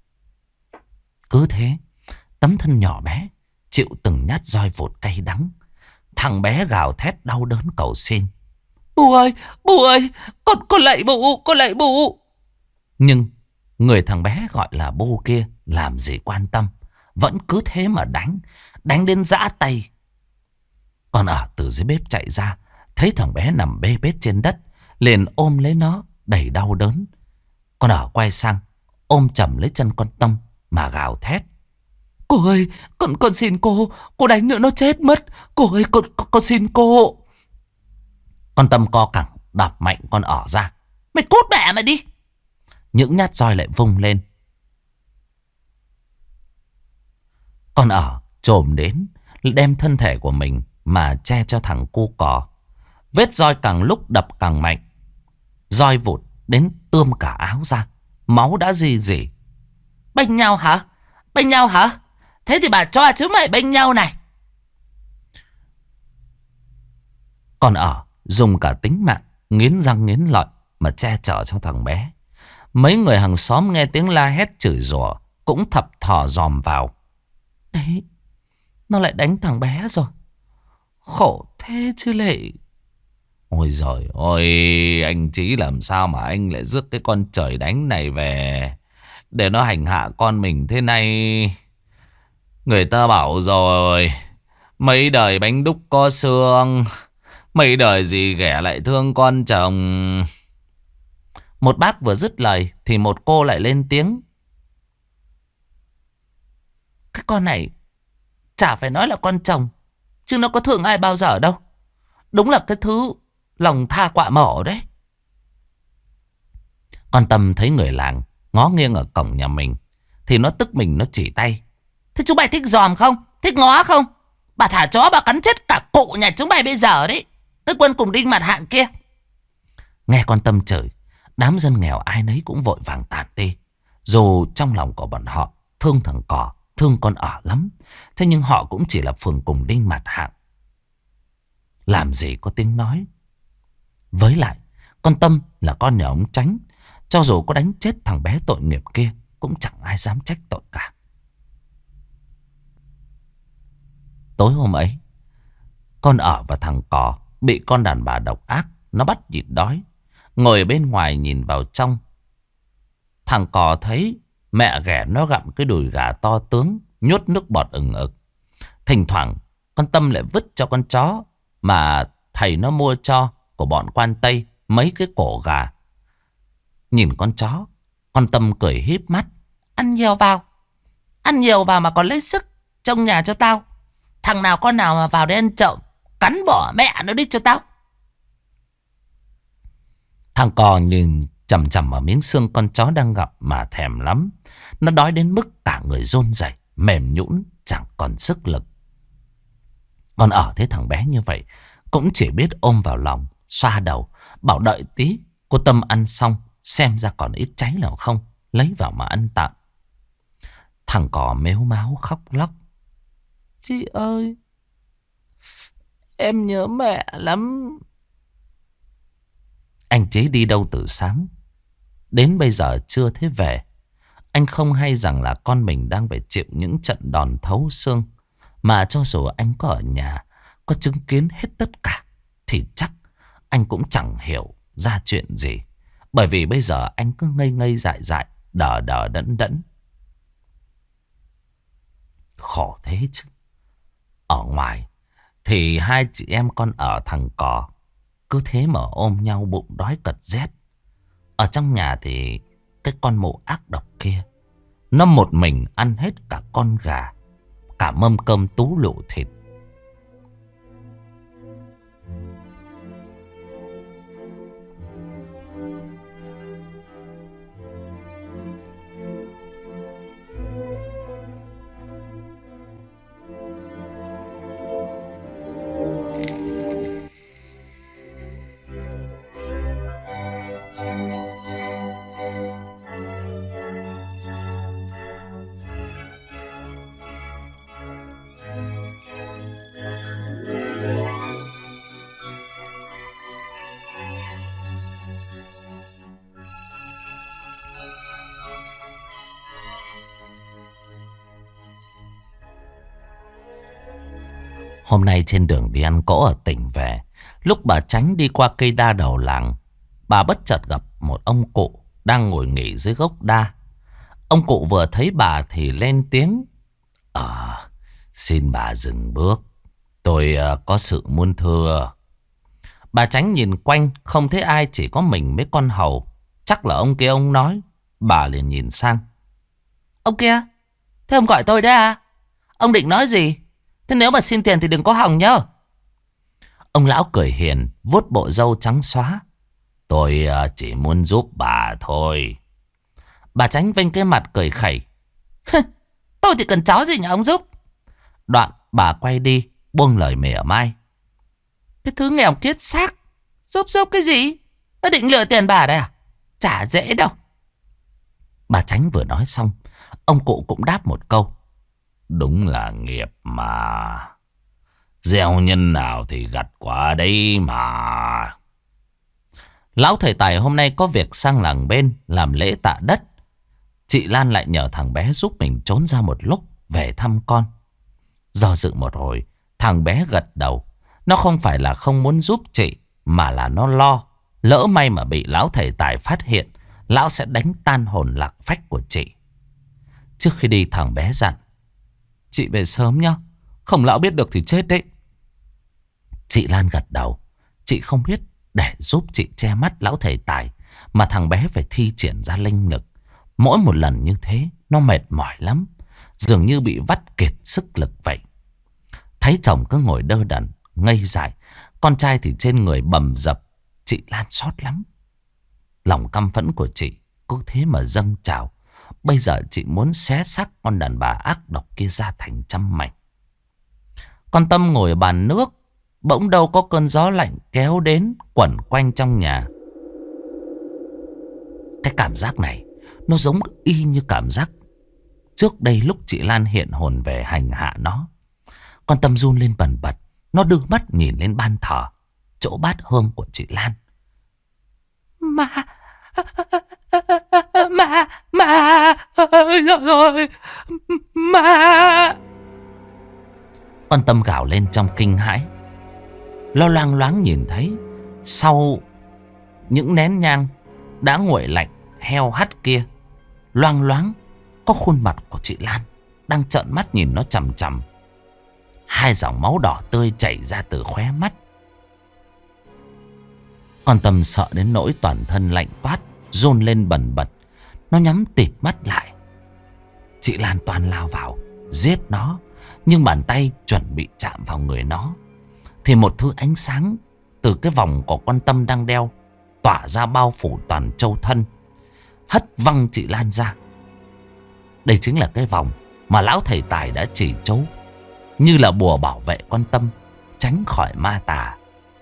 Cứ thế, tấm thân nhỏ bé chịu từng nhát roi vột cay đắng. Thằng bé gào thét đau đớn cầu xin: Bố ơi, bố ơi, con con lạy bố, con lạy bố. Nhưng người thằng bé gọi là bố kia làm gì quan tâm, vẫn cứ thế mà đánh, đánh đến rã tay. Con Ở từ dưới bếp chạy ra, thấy thằng bé nằm bê bết trên đất, liền ôm lấy nó đầy đau đớn. Con Ở quay sang ôm chầm lấy chân con Tâm mà gào thét: Cô ơi, con con xin cô, cô đánh nữa nó chết mất. Cô ơi, con con, con xin cô. Con Tâm co cẳng đạp mạnh con Ở ra: Mày cút mẹ mày đi. Những nhát roi lại vung lên. Con Ở chồm đến đem thân thể của mình mà che cho thằng cu cò. Vết roi càng lúc đập càng mạnh. Roi vụt đến tươm cả áo ra. Máu đã rì rỉ. Bênh nhau hả? Bênh nhau hả? Thế thì bà cho chứ mày bênh nhau này. Còn Ở dùng cả tính mạng, nghiến răng nghiến lợi mà che chở cho thằng bé. Mấy người hàng xóm nghe tiếng la hét chửi rủa cũng thập thò dòm vào. Đấy, nó lại đánh thằng bé rồi. Khổ thế chứ lệ. Ôi giời ơi, anh Chí làm sao mà anh lại rước cái con trời đánh này về để nó hành hạ con mình thế này. Người ta bảo rồi, mấy đời bánh đúc có xương, mấy đời gì ghẻ lại thương con chồng. Một bác vừa dứt lời thì một cô lại lên tiếng: Cái con này chả phải nói là con chồng, chứ nó có thương ai bao giờ đâu. Đúng là cái thứ lòng tha quạ mỏ đấy. Con Tâm thấy người làng ngó nghiêng ở cổng nhà mình thì nó tức mình, nó chỉ tay: Thế chúng mày thích dòm không? Thích ngó không? Bà thả chó bà cắn chết cả cụ nhà chúng mày bây giờ đấy. Cái quân cùng đinh mặt hạng kia. Nghe con Tâm chửi, đám dân nghèo ai nấy cũng vội vàng tản đi. Dù trong lòng của bọn họ thương thằng cò, thương con Ở lắm, thế nhưng họ cũng chỉ là phường cùng đinh mặt hạng, làm gì có tiếng nói. Với lại con Tâm là con nhà ông Chánh, Cho dù có đánh chết thằng bé tội nghiệp kia cũng chẳng ai dám trách tội cả. Tối hôm ấy, con ở và thằng Cò bị con đàn bà độc ác nó bắt nhịn đói, ngồi bên ngoài nhìn vào trong. Thằng Cò thấy mẹ ghẻ nó gặm cái đùi gà to tướng, nhốt nước bọt ừng ực. Thỉnh thoảng con Tâm lại vứt cho con chó mà thầy nó mua cho của bọn quan Tây mấy cái cổ gà. Nhìn con chó, con Tâm cười híp mắt. Ăn nhiều vào, ăn nhiều vào mà còn lấy sức trông nhà cho tao. Thằng nào con nào mà vào đây ăn trộm, cắn bỏ mẹ nó đi cho tao. Thằng Cò nhìn chằm chằm vào miếng xương con chó đang gặm mà thèm lắm. Nó đói đến mức cả người run rẩy, mềm nhũn, chẳng còn sức lực. Con ở thấy thằng bé như vậy cũng chỉ biết ôm vào lòng, xoa đầu, bảo đợi tí cô Tâm ăn xong xem ra còn ít cháy nào không, lấy vào mà ăn tạm. Thằng Cò mếu máo khóc lóc. Chị ơi, em nhớ mẹ lắm. Anh Chế đi đâu từ sáng, đến bây giờ chưa thấy về. Anh không hay rằng là con mình đang phải chịu những trận đòn thấu xương. Mà cho dù anh có ở nhà, có chứng kiến hết tất cả, thì chắc anh cũng chẳng hiểu ra chuyện gì. Bởi vì bây giờ anh cứ ngây ngây dại dại, đờ đờ đẫn đẫn. Khổ thế chứ. Ở ngoài thì hai chị em con ở thằng Cò cứ thế mà ôm nhau bụng đói cật rét. Ở trong nhà thì cái con mụ ác độc kia, nó một mình ăn hết cả con gà, cả mâm cơm tú lụ thịt. Hôm nay trên đường đi ăn cỗ ở tỉnh về, lúc bà Chánh đi qua cây đa đầu làng, bà bất chợt gặp một ông cụ đang ngồi nghỉ dưới gốc đa. Ông cụ vừa thấy bà thì lên tiếng. Ờ, xin bà dừng bước, tôi uh, có sự muốn thưa. Bà Chánh nhìn quanh, không thấy ai, chỉ có mình mấy con hầu. Chắc là ông kia ông nói. Bà liền nhìn sang. Ông kia, thế ông gọi tôi đấy à? Ông định nói gì? Thế nếu mà xin tiền thì đừng có hòng nhớ. Ông lão cười hiền, vuốt bộ râu trắng xóa. Tôi uh, chỉ muốn giúp bà thôi. Bà Chánh vênh cái mặt cười khẩy. Tôi thì cần chó gì nhà ông giúp. Đoạn bà quay đi, buông lời mỉa mai. Cái thứ nghèo kiết xác, giúp giúp cái gì? Nó định lừa tiền bà đây à? Chả dễ đâu. Bà Chánh vừa nói xong, ông cụ cũng đáp một câu. Đúng là nghiệp mà. Gieo nhân nào thì gặt quả đấy mà. Lão thầy tài hôm nay có việc sang làng bên làm lễ tạ đất. Chị Lan lại nhờ thằng bé giúp mình trốn ra một lúc về thăm con. Do dự một hồi, thằng bé gật đầu. Nó không phải là không muốn giúp chị, mà là nó lo. Lỡ may mà bị lão thầy tài phát hiện, lão sẽ đánh tan hồn lạc phách của chị. Trước khi đi, thằng bé dặn. Chị về sớm nhá, không lão biết được thì chết đấy. Chị Lan gật đầu. Chị không biết để giúp chị che mắt lão thầy tài mà thằng bé phải thi triển ra linh lực. Mỗi một lần như thế nó mệt mỏi lắm, dường như bị vắt kiệt sức lực vậy. Thấy chồng cứ ngồi đơ đần ngây dại, con trai thì trên người bầm dập, chị Lan xót lắm. Lòng căm phẫn của chị cứ thế mà dâng trào. Bây giờ chị muốn xé xác con đàn bà ác độc kia ra thành trăm mảnh. Con Tâm ngồi ở bàn nước, bỗng đâu có cơn gió lạnh kéo đến quẩn quanh trong nhà. Cái cảm giác này nó giống y như cảm giác trước đây lúc chị Lan hiện hồn về hành hạ nó. Con Tâm run lên bần bật. Nó đưa mắt nhìn lên ban thờ, chỗ bát hương của chị Lan. Ma, Ma, ma, ơi rồi, ma. Con Tâm gào lên trong kinh hãi. Lo loang loáng nhìn thấy sau những nén nhang đã nguội lạnh heo hắt kia, loang loáng có khuôn mặt của chị Lan đang trợn mắt nhìn nó chằm chằm. Hai dòng máu đỏ tươi chảy ra từ khóe mắt. Con Tâm sợ đến nỗi toàn thân lạnh toát, run lên bần bật. Nó nhắm tịt mắt lại. Chị Lan toàn lao vào giết nó, nhưng bàn tay chuẩn bị chạm vào người nó thì một thứ ánh sáng từ cái vòng của con Tâm đang đeo tỏa ra bao phủ toàn châu thân, hất văng chị Lan ra. Đây chính là cái vòng mà lão thầy tài đã chỉ trấu, như là bùa bảo vệ con Tâm tránh khỏi ma tà.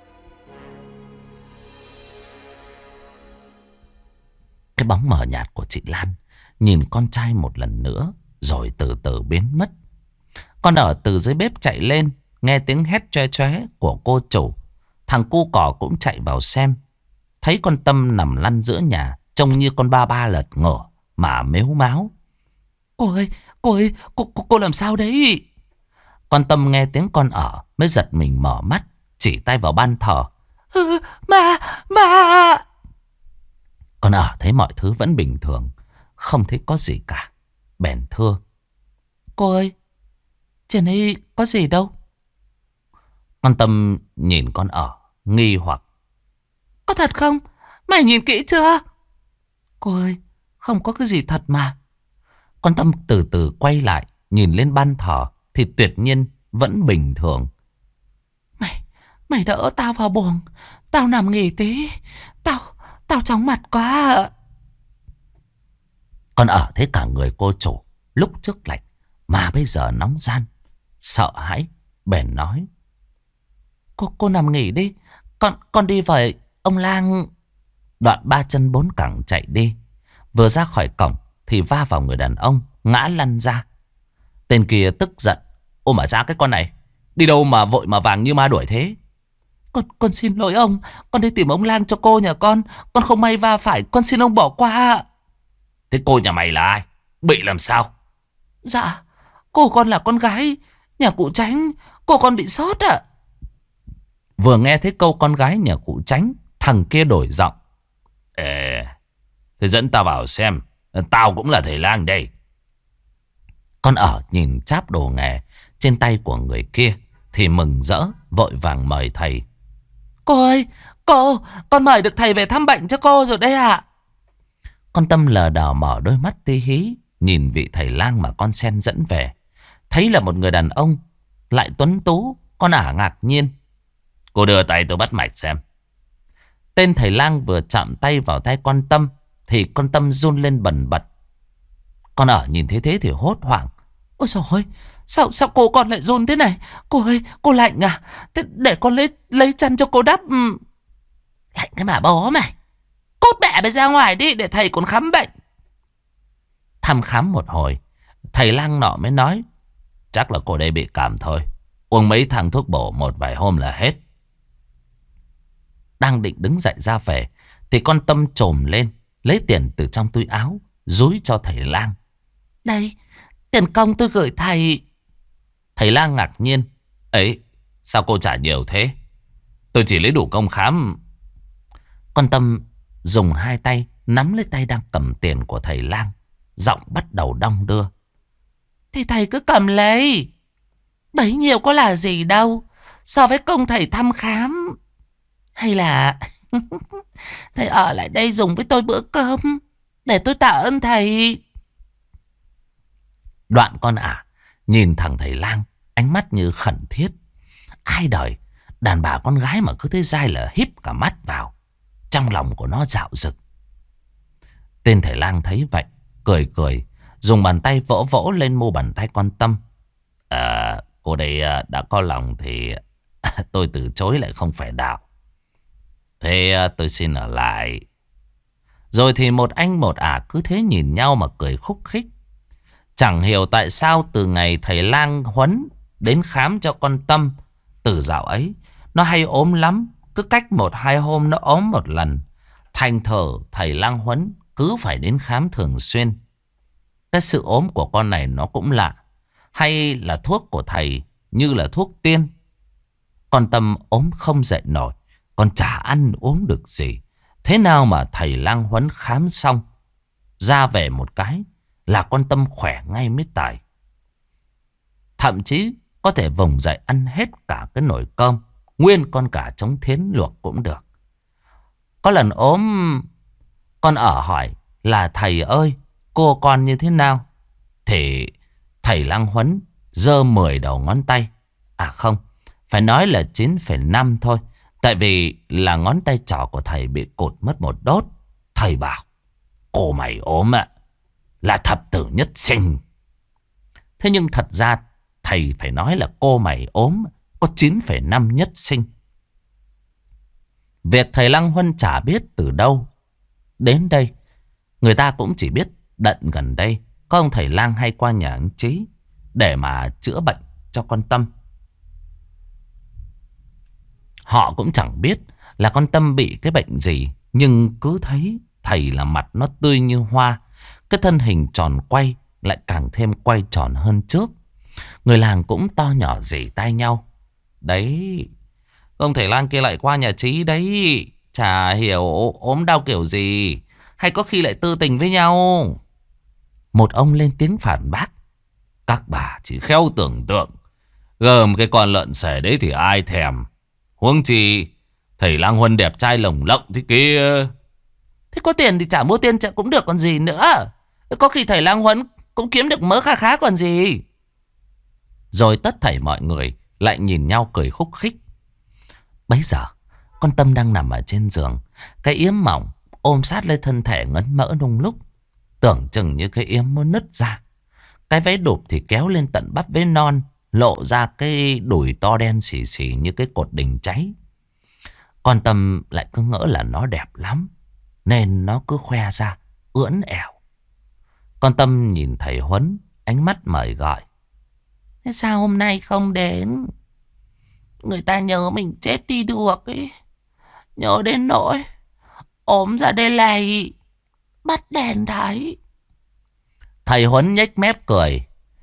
Cái bóng mờ nhạt của chị Lan nhìn con trai một lần nữa rồi từ từ biến mất. Con ở từ dưới bếp chạy lên, nghe tiếng hét choe choé của cô chủ. Thằng cu cỏ cũng chạy vào xem. Thấy con Tâm nằm lăn giữa nhà, trông như con ba ba lật ngửa mà mếu máo. Cô ơi, cô ơi, cô, cô, cô làm sao đấy? Con Tâm nghe tiếng con ở mới giật mình mở mắt, chỉ tay vào ban thờ. Ừ, ma, ma. Con ở thấy mọi thứ vẫn bình thường, không thấy có gì cả, bèn thưa. Cô ơi, trên đây có gì đâu. Con Tâm nhìn con ở nghi hoặc. Có thật không? Mày nhìn kỹ chưa? Cô ơi, không có cái gì thật mà. Con Tâm từ từ quay lại, nhìn lên ban thờ thì tuyệt nhiên vẫn bình thường. Mày, mày đỡ tao vào buồng, tao nằm nghỉ tí. Tao, tao chóng mặt quá. Con ở thấy cả người cô chủ lúc trước lạnh mà bây giờ nóng gian, sợ hãi, bèn nói. Cô, cô nằm nghỉ đi, con, con đi vậy, ông Lang. Đoạn ba chân bốn cẳng chạy đi. Vừa ra khỏi cổng thì va vào người đàn ông, ngã lăn ra. Tên kia tức giận. Ôi mà cha cái con này, đi đâu mà vội mà vàng như ma đuổi thế? Con, con xin lỗi ông, con đi tìm ông Lang cho cô nhà con. Con không may va phải, con xin ông bỏ qua. Thế cô nhà mày là ai? Bị làm sao? Dạ, cô con là con gái nhà cụ Tránh, cô con bị sốt ạ. Vừa nghe thấy câu con gái nhà cụ Tránh, thằng kia đổi giọng. Ê, thế dẫn tao vào xem, tao cũng là thầy lang đây. Con ở nhìn cháp đồ nghề trên tay của người kia thì mừng rỡ, vội vàng mời thầy. Cô ơi, cô, con mời được thầy về thăm bệnh cho cô rồi đấy ạ. Con Tâm lờ đờ mở đôi mắt tí hí, nhìn vị thầy lang mà con sen dẫn về. Thấy là một người đàn ông, lại tuấn tú, con ả ngạc nhiên. Cô đưa tay tôi bắt mạch xem. Tên thầy lang vừa chạm tay vào tay con Tâm thì con Tâm run lên bần bật. Con ở nhìn thấy thế thì hốt hoảng. Ôi trời ơi, sao, sao cô con lại run thế này? Cô ơi, cô lạnh à? Thế để con lấy, lấy chăn cho cô đắp. Lạnh cái mà bố mày. Cút mẹ mày ra ngoài đi để thầy còn khám bệnh. Thăm khám một hồi, thầy lang nọ mới nói. Chắc là cô đây bị cảm thôi, uống mấy thang thuốc bổ một vài hôm là hết. Đang định đứng dậy ra về thì con Tâm trồm lên, lấy tiền từ trong túi áo dúi cho thầy lang. Đây, tiền công tôi gửi thầy. Thầy lang ngạc nhiên. Ấy, sao cô trả nhiều thế? Tôi chỉ lấy đủ công khám. Con Tâm dùng hai tay nắm lấy tay đang cầm tiền của thầy lang, giọng bắt đầu đong đưa. Thì thầy cứ cầm lấy, bấy nhiêu có là gì đâu so với công thầy thăm khám. Hay là thầy ở lại đây dùng với tôi bữa cơm để tôi tạ ơn thầy. Đoạn con ả nhìn thằng thầy lang, ánh mắt như khẩn thiết. Ai đời đàn bà con gái mà cứ thế dai là híp cả mắt vào. Trong lòng của nó dạo dực. Tên thầy lang thấy vậy, cười cười, dùng bàn tay vỗ vỗ lên mu bàn tay con Tâm. À, cô đây đã có lòng thì tôi từ chối lại không phải đạo. Thế tôi xin ở lại. Rồi thì một anh một ả cứ thế nhìn nhau mà cười khúc khích. Chẳng hiểu tại sao từ ngày thầy lang huấn đến khám cho con Tâm, từ dạo ấy nó hay ốm lắm. Cứ cách một hai hôm nó ốm một lần. Thành thở thầy lang huấn cứ phải đến khám thường xuyên. Cái sự ốm của con này nó cũng lạ. Hay là thuốc của thầy như là thuốc tiên? Con Tâm ốm không dậy nổi, còn chả ăn uống được gì. Thế nào mà thầy lang huấn khám xong, ra về một cái là con Tâm khỏe ngay mới tài. Thậm chí có thể vùng dậy ăn hết cả cái nồi cơm, nguyên con cả trống thiến luộc cũng được. Có lần ốm, con ở hỏi là thầy ơi, cô con như thế nào? Thì thầy lang huấn giơ mười đầu ngón tay. À không, phải nói là chín phẩy năm thôi. Tại vì là ngón tay trỏ của thầy bị cụt mất một đốt. Thầy bảo, cô mày ốm ạ, là thập tử nhất sinh. Thế nhưng thật ra thầy phải nói là cô mày ốm có chín phẩy năm nhất sinh. Việc thầy Lăng Huân chả biết từ đâu đến đây. Người ta cũng chỉ biết đận gần đây có ông thầy lang hay qua nhà anh Trí để mà chữa bệnh cho con Tâm. Họ cũng chẳng biết là con Tâm bị cái bệnh gì, nhưng cứ thấy thầy là mặt nó tươi như hoa. Cái thân hình tròn quay lại càng thêm quay tròn hơn trước. Người làng cũng to nhỏ rỉ tai nhau. Đấy, ông thầy lang kia lại qua nhà Trí đấy. Chả hiểu ốm đau kiểu gì, hay có khi lại tư tình với nhau. Một ông lên tiếng phản bác. Các bà chỉ khéo tưởng tượng, gờm cái con lợn xẻ đấy thì ai thèm. Huống chi thầy Lang Huân đẹp trai lồng lộng thế kia. Thế có tiền thì chả mua tiền chợ cũng được còn gì nữa. Có khi thầy Lang Huân cũng kiếm được mớ khá khá còn gì. Rồi tất thảy mọi người lại nhìn nhau cười khúc khích. Bấy giờ con Tâm đang nằm ở trên giường, cái yếm mỏng ôm sát lên thân thể ngấn mỡ nung lúc. Tưởng chừng như cái yếm muốn nứt ra. Cái váy đụp thì kéo lên tận bắp vế non, lộ ra cái đùi to đen xì xì như cái cột đình cháy. Con Tâm lại cứ ngỡ là nó đẹp lắm, nên nó cứ khoe ra ưỡn ẻo. Con Tâm nhìn thầy Huấn, ánh mắt mời gọi. Thế sao hôm nay không đến? Người ta nhớ mình chết đi được ấy. Nhớ đến nỗi ốm ra đây này, bắt đèn thấy. Thầy Huấn nhếch mép cười.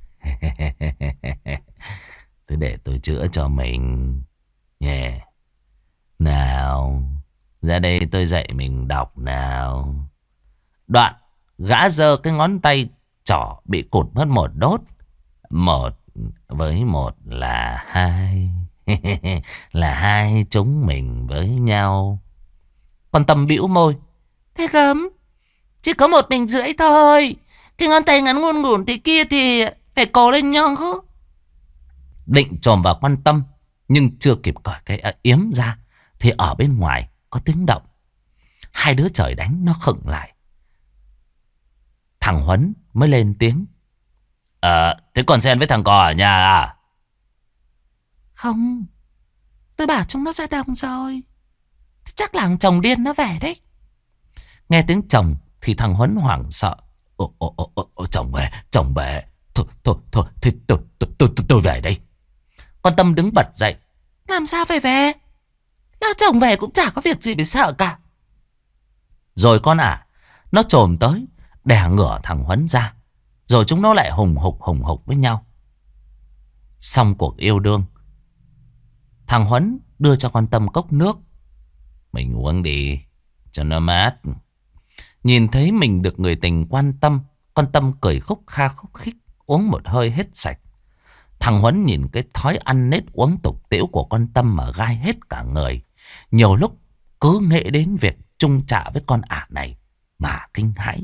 Cứ để tôi chữa cho mình nhé. Yeah. Nào, ra đây tôi dạy mình đọc nào. Đoạn gã giơ cái ngón tay trỏ bị cụt mất một đốt. Một với một là hai. Là hai chúng mình với nhau. Con Tâm bĩu môi. Thế gớm, chỉ có một mình rưỡi thôi. Cái ngón tay ngắn ngủn ngủn thế kia thì phải cố lên nhau. Định chồm vào con Tâm, nhưng chưa kịp cởi cái yếm ra thì ở bên ngoài có tiếng động. Hai đứa trời đánh nó khựng lại. Thằng Huấn mới lên tiếng. Ờ, thế còn Sen với thằng Cò ở nhà à? Không, tôi bảo chúng nó ra đồng rồi. Chắc là thằng chồng điên nó về đấy. Nghe tiếng chồng thì thằng Huấn hoảng sợ. Ồ, ồ, ồ, ồ, chồng về, chồng về. Thôi, thôi, thôi, thì tôi, tôi, tôi, tôi, tôi về đây. Con Tâm đứng bật dậy. Làm sao phải về? Lao chồng về cũng chả có việc gì để sợ cả. Rồi con ả, à, nó chồm tới, đè ngửa thằng Huấn ra. Rồi chúng nó lại hùng hục hùng hục với nhau. Xong cuộc yêu đương, thằng Huấn đưa cho con Tâm cốc nước. Mình uống đi, cho nó mát. Nhìn thấy mình được người tình quan tâm, con Tâm cười khúc kha khúc khích, uống một hơi hết sạch. Thằng Huấn nhìn cái thói ăn nết uống tục tĩu của con Tâm mà gai hết cả người. Nhiều lúc cứ nghĩ đến việc chung chạ với con ả này mà kinh hãi.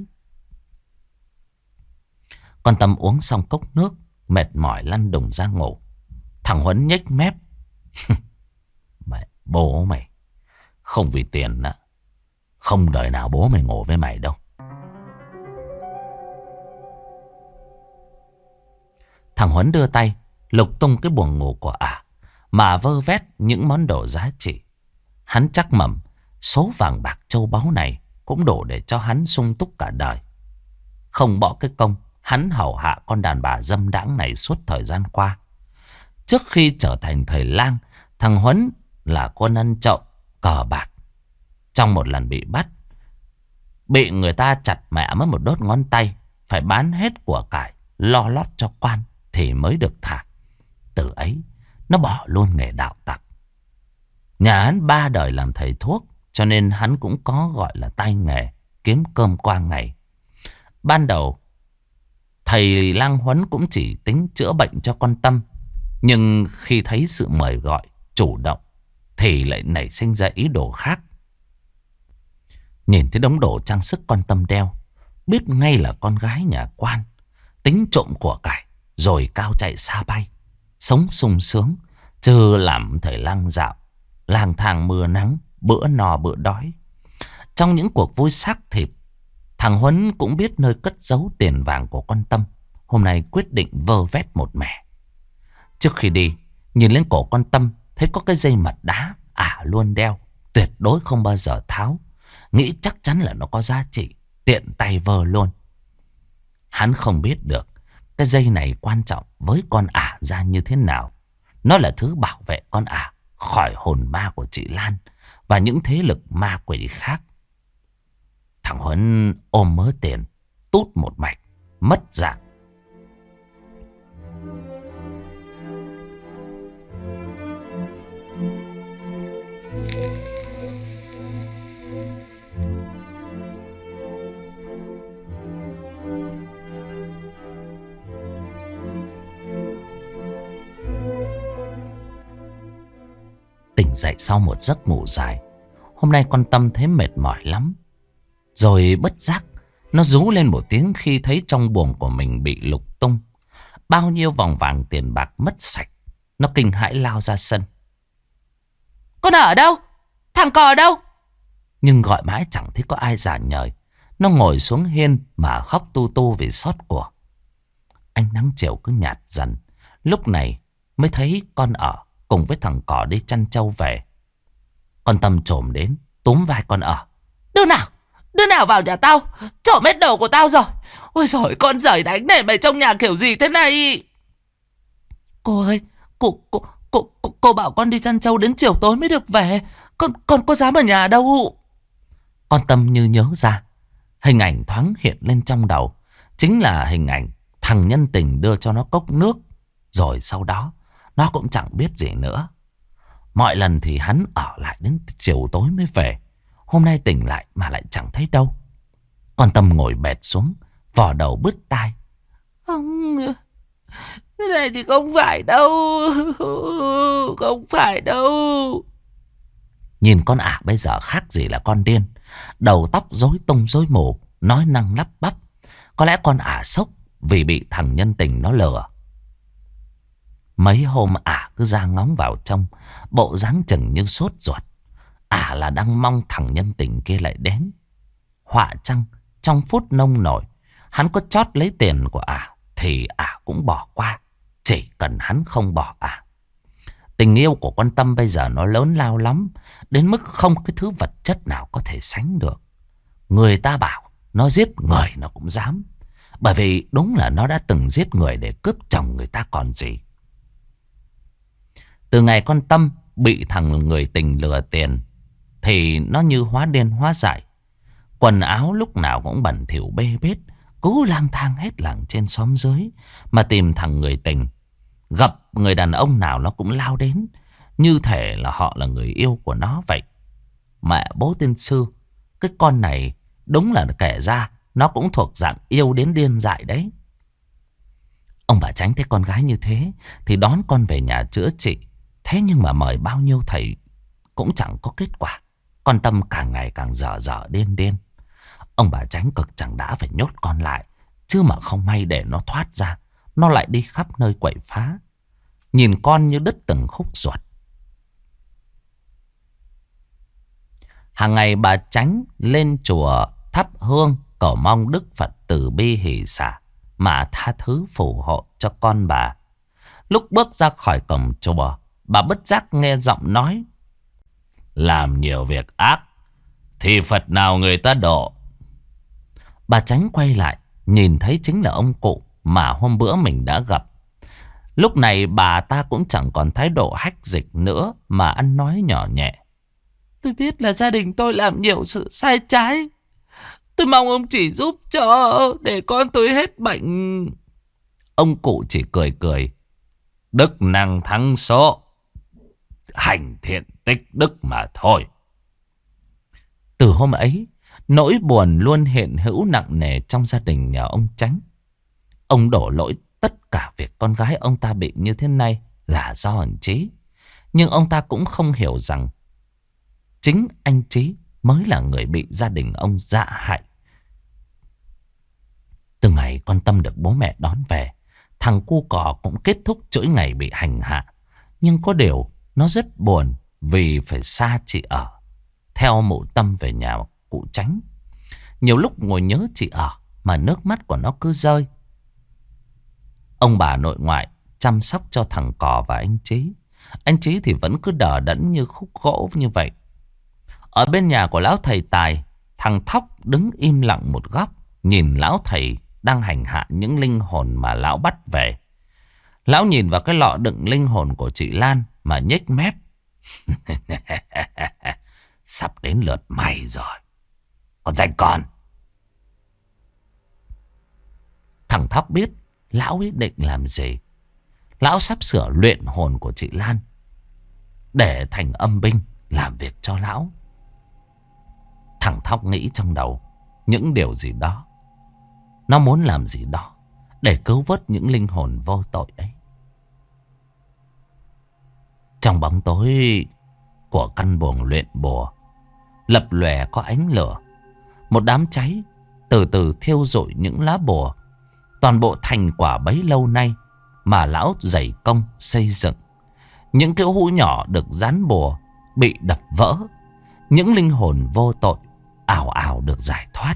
Con Tâm uống xong cốc nước, mệt mỏi lăn đùng ra ngủ. Thằng Huấn nhếch mép. Mẹ, bố mày không vì tiền á, không đời nào bố mày ngủ với mày đâu. Thằng Huấn đưa tay lục tung cái buồng ngủ của ả, mà vơ vét những món đồ giá trị. Hắn chắc mẩm số vàng bạc châu báu này cũng đủ để cho hắn sung túc cả đời. Không bỏ cái công hắn hầu hạ con đàn bà dâm đãng này suốt thời gian qua. Trước khi trở thành thầy lang, thằng Huấn là con ăn trộm cờ bạc. Trong một lần bị bắt, Bị người ta chặt mẹ mất một đốt ngón tay, phải bán hết của cải, lo lót cho quan thì mới được thả. Từ ấy, nó bỏ luôn nghề đạo tặc. Nhà hắn ba đời làm thầy thuốc, cho nên hắn cũng có gọi là tay nghề, kiếm cơm qua ngày. Ban đầu, thầy lang huấn cũng chỉ tính chữa bệnh cho con Tâm. Nhưng khi thấy sự mời gọi chủ động thì lại nảy sinh ra ý đồ khác. Nhìn thấy đống đồ trang sức con Tâm đeo, biết ngay là con gái nhà quan, tính trộm của cải rồi cao chạy xa bay, sống sung sướng, chứ làm thầy lang dạo, lang thang mưa nắng, bữa no bữa đói. Trong những cuộc vui xác thịt, thằng Huấn cũng biết nơi cất giấu tiền vàng của con Tâm. Hôm nay quyết định vơ vét một mẻ. Trước khi đi, nhìn lên cổ con Tâm, thấy có cái dây mật đá, ả luôn đeo, tuyệt đối không bao giờ tháo. Nghĩ chắc chắn là nó có giá trị, tiện tay vơ luôn. Hắn không biết được cái dây này quan trọng với con ả ra như thế nào. Nó là thứ bảo vệ con ả khỏi hồn ma của chị Lan và những thế lực ma quỷ khác. Thằng Huấn ôm mớ tiền, tút một mạch, mất dạng. Tỉnh dậy sau một giấc ngủ dài, hôm nay con Tâm thấy mệt mỏi lắm. Rồi bất giác nó rú lên một tiếng khi thấy trong buồng của mình bị lục tung. Bao nhiêu vòng vàng tiền bạc mất sạch. Nó kinh hãi lao ra sân. Con ở đâu? Thằng cò ở đâu? Nhưng gọi mãi chẳng thấy có ai trả lời. Nó ngồi xuống hiên mà khóc tu tu vì xót của. Ánh nắng chiều cứ nhạt dần. Lúc này mới thấy con ở cùng với thằng cò đi chăn trâu về. Con Tâm trồm đến túm vai con ở. Đứa nào? Đứa nào vào nhà tao trộm hết đồ của tao rồi? Ôi giời, con giời đánh này, mày trong nhà kiểu gì thế này? Cô ơi, cô, cô, cô, cô, cô bảo con đi chăn trâu đến chiều tối mới được về. Con, con có dám ở nhà đâu. Con Tâm như nhớ ra. Hình ảnh thoáng hiện lên trong đầu. Chính là hình ảnh thằng nhân tình đưa cho nó cốc nước. Rồi sau đó nó cũng chẳng biết gì nữa. Mọi lần thì hắn ở lại đến chiều tối mới về. Hôm nay tỉnh lại mà lại chẳng thấy đâu. Con Tâm ngồi bệt xuống, vò đầu bứt tai. Không, cái này thì không phải đâu. Không phải đâu. Nhìn con ả bây giờ khác gì là con điên. Đầu tóc rối tung rối mù, nói năng lắp bắp. Có lẽ con ả sốc vì bị thằng nhân tình nó lừa. Mấy hôm ả cứ ra ngóng vào trong, bộ dáng chừng như sốt ruột. Ả là đang mong thằng nhân tình kia lại đến. Họa chăng trong phút nông nổi, hắn có chót lấy tiền của ả thì ả cũng bỏ qua. Chỉ cần hắn không bỏ ả. Tình yêu của con Tâm bây giờ nó lớn lao lắm, đến mức không cái thứ vật chất nào có thể sánh được. Người ta bảo nó giết người nó cũng dám. Bởi vì đúng là nó đã từng giết người để cướp chồng người ta còn gì. Từ ngày con Tâm bị thằng người tình lừa tiền thì nó như hóa điên hóa dại. Quần áo lúc nào cũng bẩn thỉu bê bết, cứ lang thang hết làng trên xóm dưới mà tìm thằng người tình. Gặp người đàn ông nào nó cũng lao đến, như thể là họ là người yêu của nó vậy. Mẹ bố tiên sư, cái con này đúng là kể ra nó cũng thuộc dạng yêu đến điên dại đấy. Ông bà Chánh thấy con gái như thế thì đón con về nhà chữa trị. Thế nhưng mà mời bao nhiêu thầy cũng chẳng có kết quả. Con Tâm càng ngày càng dở dở điên điên. Ông bà Chánh cực chẳng đã phải nhốt con lại. Chứ mà không may để nó thoát ra, nó lại đi khắp nơi quậy phá. Nhìn con như đứt từng khúc ruột. Hàng ngày bà Chánh lên chùa thắp hương cầu mong Đức Phật từ bi hỷ xả mà tha thứ phù hộ cho con bà. Lúc bước ra khỏi cổng chùa, bà bất giác nghe giọng nói: làm nhiều việc ác thì Phật nào người ta độ. Bà Chánh quay lại, nhìn thấy chính là ông cụ mà hôm bữa mình đã gặp. Lúc này bà ta cũng chẳng còn thái độ hách dịch nữa, mà ăn nói nhỏ nhẹ: tôi biết là gia đình tôi làm nhiều sự sai trái. Tôi mong ông chỉ giúp cho, để con tôi hết bệnh. Ông cụ chỉ cười cười. Đức năng thắng số, hành thiện tích đức mà thôi. Từ hôm ấy, nỗi buồn luôn hiện hữu nặng nề trong gia đình nhà ông Chánh. Ông đổ lỗi tất cả việc con gái ông ta bị như thế này là do anh Trí. Nhưng ông ta cũng không hiểu rằng chính anh Trí mới là người bị gia đình ông dạ hại. Từ ngày con Tâm được bố mẹ đón về, thằng cu cò cũng kết thúc chuỗi ngày bị hành hạ. Nhưng có điều nó rất buồn vì phải xa chị ở, theo mụ Tâm về nhà cụ Chánh. Nhiều lúc ngồi nhớ chị ở mà nước mắt của nó cứ rơi. Ông bà nội ngoại chăm sóc cho thằng cò và anh Trí. Anh Trí thì vẫn cứ đờ đẫn như khúc gỗ như vậy. Ở bên nhà của lão thầy Tài, thằng Thóc đứng im lặng một góc, nhìn lão thầy đang hành hạ những linh hồn mà lão bắt về. Lão nhìn vào cái lọ đựng linh hồn của chị Lan mà nhếch mép. Sắp đến lượt mày rồi, còn danh con. Thằng Thóc biết lão ý định làm gì. Lão sắp sửa luyện hồn của chị Lan để thành âm binh làm việc cho lão. Thằng Thóc nghĩ trong đầu những điều gì đó. Nó muốn làm gì đó để cứu vớt những linh hồn vô tội ấy. Trong bóng tối của căn buồng luyện bùa, lập lòe có ánh lửa. Một đám cháy từ từ thiêu rụi những lá bùa, toàn bộ thành quả bấy lâu nay mà lão dày công xây dựng. Những cái hũ nhỏ được dán bùa bị đập vỡ. Những linh hồn vô tội ảo ảo được giải thoát.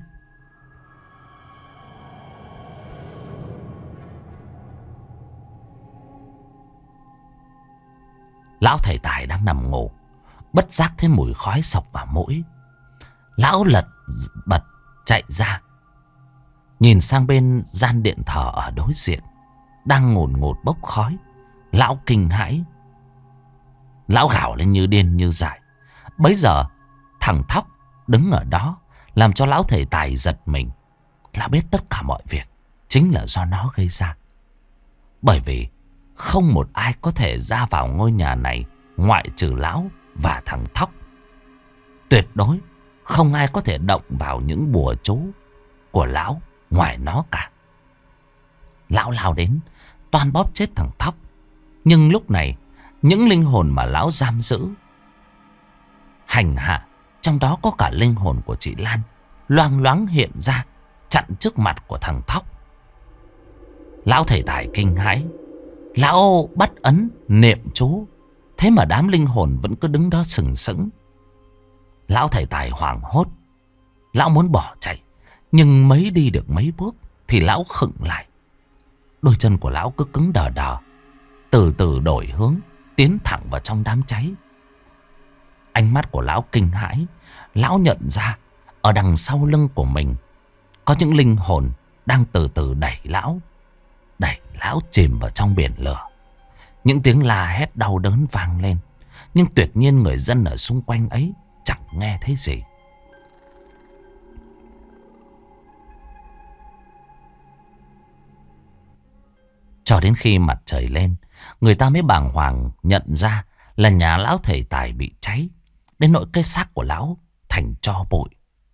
Lão thầy Tài đang nằm ngủ, bất giác thấy mùi khói sộc vào mũi. Lão lật bật chạy ra, nhìn sang bên gian điện thờ ở đối diện, đang ngùn ngụt bốc khói. Lão kinh hãi. Lão gào lên như điên như dại. Bấy giờ thằng Thóc đứng ở đó làm cho lão thầy Tài giật mình. Lão biết tất cả mọi việc chính là do nó gây ra. Bởi vì không một ai có thể ra vào ngôi nhà này ngoại trừ lão và thằng Thóc. Tuyệt đối không ai có thể động vào những bùa chú của lão ngoài nó cả. Lão lao đến toan bóp chết thằng Thóc. Nhưng lúc này những linh hồn mà lão giam giữ, hành hạ, trong đó có cả linh hồn của chị Lan, loang loáng hiện ra chặn trước mặt của thằng Thóc. Lão thầy Tài kinh hãi. Lão bắt ấn niệm chú, thế mà đám linh hồn vẫn cứ đứng đó sừng sững. Lão thầy Tài hoảng hốt. Lão muốn bỏ chạy, nhưng mới đi được mấy bước thì lão khựng lại. Đôi chân của lão cứ cứng đờ đờ, từ từ đổi hướng, tiến thẳng vào trong đám cháy. Ánh mắt của lão kinh hãi. Lão nhận ra ở đằng sau lưng của mình có những linh hồn đang từ từ đẩy lão, đẩy lão chìm vào trong biển lửa. Những tiếng la hét đau đớn vang lên, nhưng tuyệt nhiên người dân ở xung quanh ấy chẳng nghe thấy gì. Cho đến khi mặt trời lên, người ta mới bàng hoàng nhận ra là nhà lão thầy Tài bị cháy, đến nỗi cái xác của lão thành tro bụi.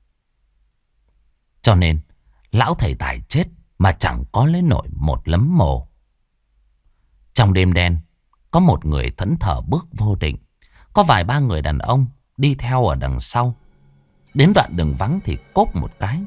Cho nên lão thầy Tài chết mà chẳng có lấy nổi một lấm mồ. Trong đêm đen, có một người thẫn thờ bước vô định. Có vài ba người đàn ông đi theo ở đằng sau. Đến đoạn đường vắng thì cốp một cái.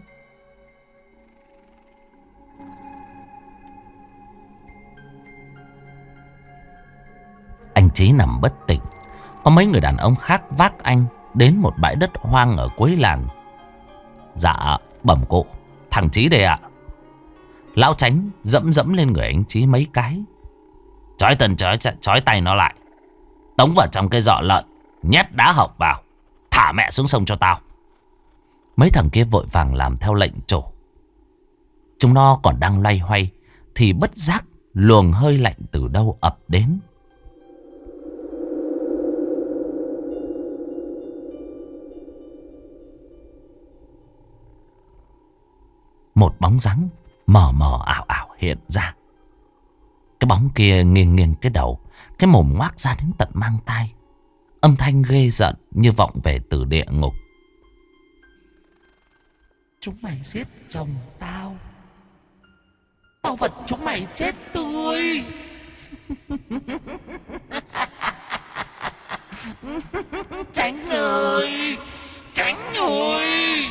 Anh Trí nằm bất tỉnh. Có mấy người đàn ông khác vác anh đến một bãi đất hoang ở cuối làng. Dạ bẩm cụ, thằng Trí đây ạ. Lão Chánh dẫm dẫm lên người anh Trí mấy cái. Chói tần chói, chói tay nó lại, tống vào trong cái giọ lợn, nhét đá hộc vào, thả mẹ xuống sông cho tao. Mấy thằng kia vội vàng làm theo lệnh chủ. Chúng nó còn đang loay hoay thì bất giác luồng hơi lạnh từ đâu ập đến. bóng dáng mờ mờ ảo ảo hiện ra. Cái bóng kia nghiêng nghiêng cái đầu, cái mồm ngoác ra đến tận mang tai. Âm thanh ghê giận như vọng về từ địa ngục. Chúng mày giết chồng tao, tao vật chúng mày chết tươi. Tránh ơi, tránh ơi.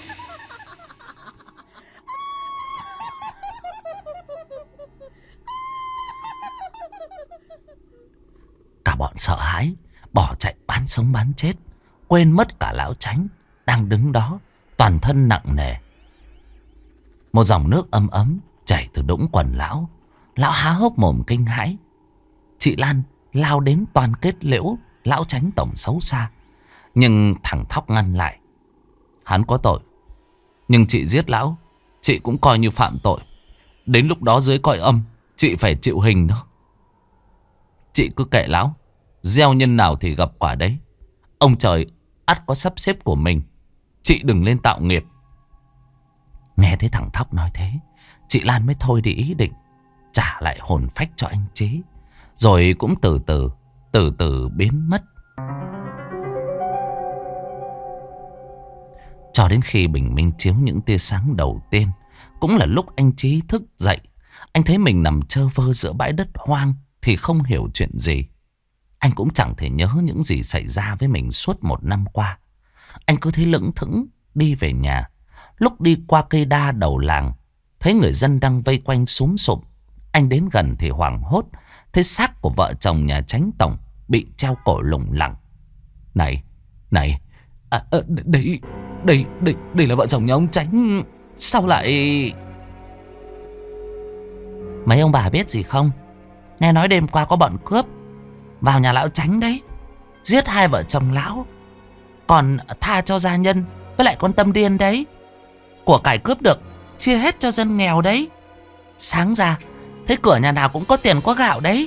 Cả bọn sợ hãi, bỏ chạy bán sống bán chết, quên mất cả lão Tránh đang đứng đó, toàn thân nặng nề. Một dòng nước ấm ấm chảy từ đũng quần lão. Lão há hốc mồm kinh hãi. Chị Lan lao đến toàn kết liễu lão Tránh tổng xấu xa, nhưng thằng Thóc ngăn lại. Hắn có tội, nhưng chị giết lão, chị cũng coi như phạm tội. Đến lúc đó dưới cõi âm, chị phải chịu hình đó. Chị cứ kệ lão, gieo nhân nào thì gặp quả đấy. Ông trời ắt có sắp xếp của mình, chị đừng lên tạo nghiệp. Nghe thấy thằng Thóc nói thế, chị Lan mới thôi đi ý định, trả lại hồn phách cho anh Trí, rồi cũng từ từ, từ từ biến mất. Cho đến khi bình minh chiếu những tia sáng đầu tiên, cũng là lúc anh Trí thức dậy. Anh thấy mình nằm trơ vơ giữa bãi đất hoang thì không hiểu chuyện gì. Anh cũng chẳng thể nhớ những gì xảy ra với mình suốt một năm qua. Anh cứ thấy lững thững đi về nhà. Lúc đi qua cây đa đầu làng, thấy người dân đang vây quanh xúm xụm. Anh đến gần thì hoảng hốt, thấy xác của vợ chồng nhà Chánh tổng bị treo cổ lủng lẳng. Này, này, à, à, đây, đây, đây, đây là vợ chồng nhà ông Chánh. Sao lại... Mấy ông bà biết gì không? Nghe nói đêm qua có bọn cướp vào nhà lão Chánh đấy, giết hai vợ chồng lão, còn tha cho gia nhân với lại con Tâm Điên đấy. Của cải cướp được chia hết cho dân nghèo đấy. Sáng ra thấy cửa nhà nào cũng có tiền có gạo đấy.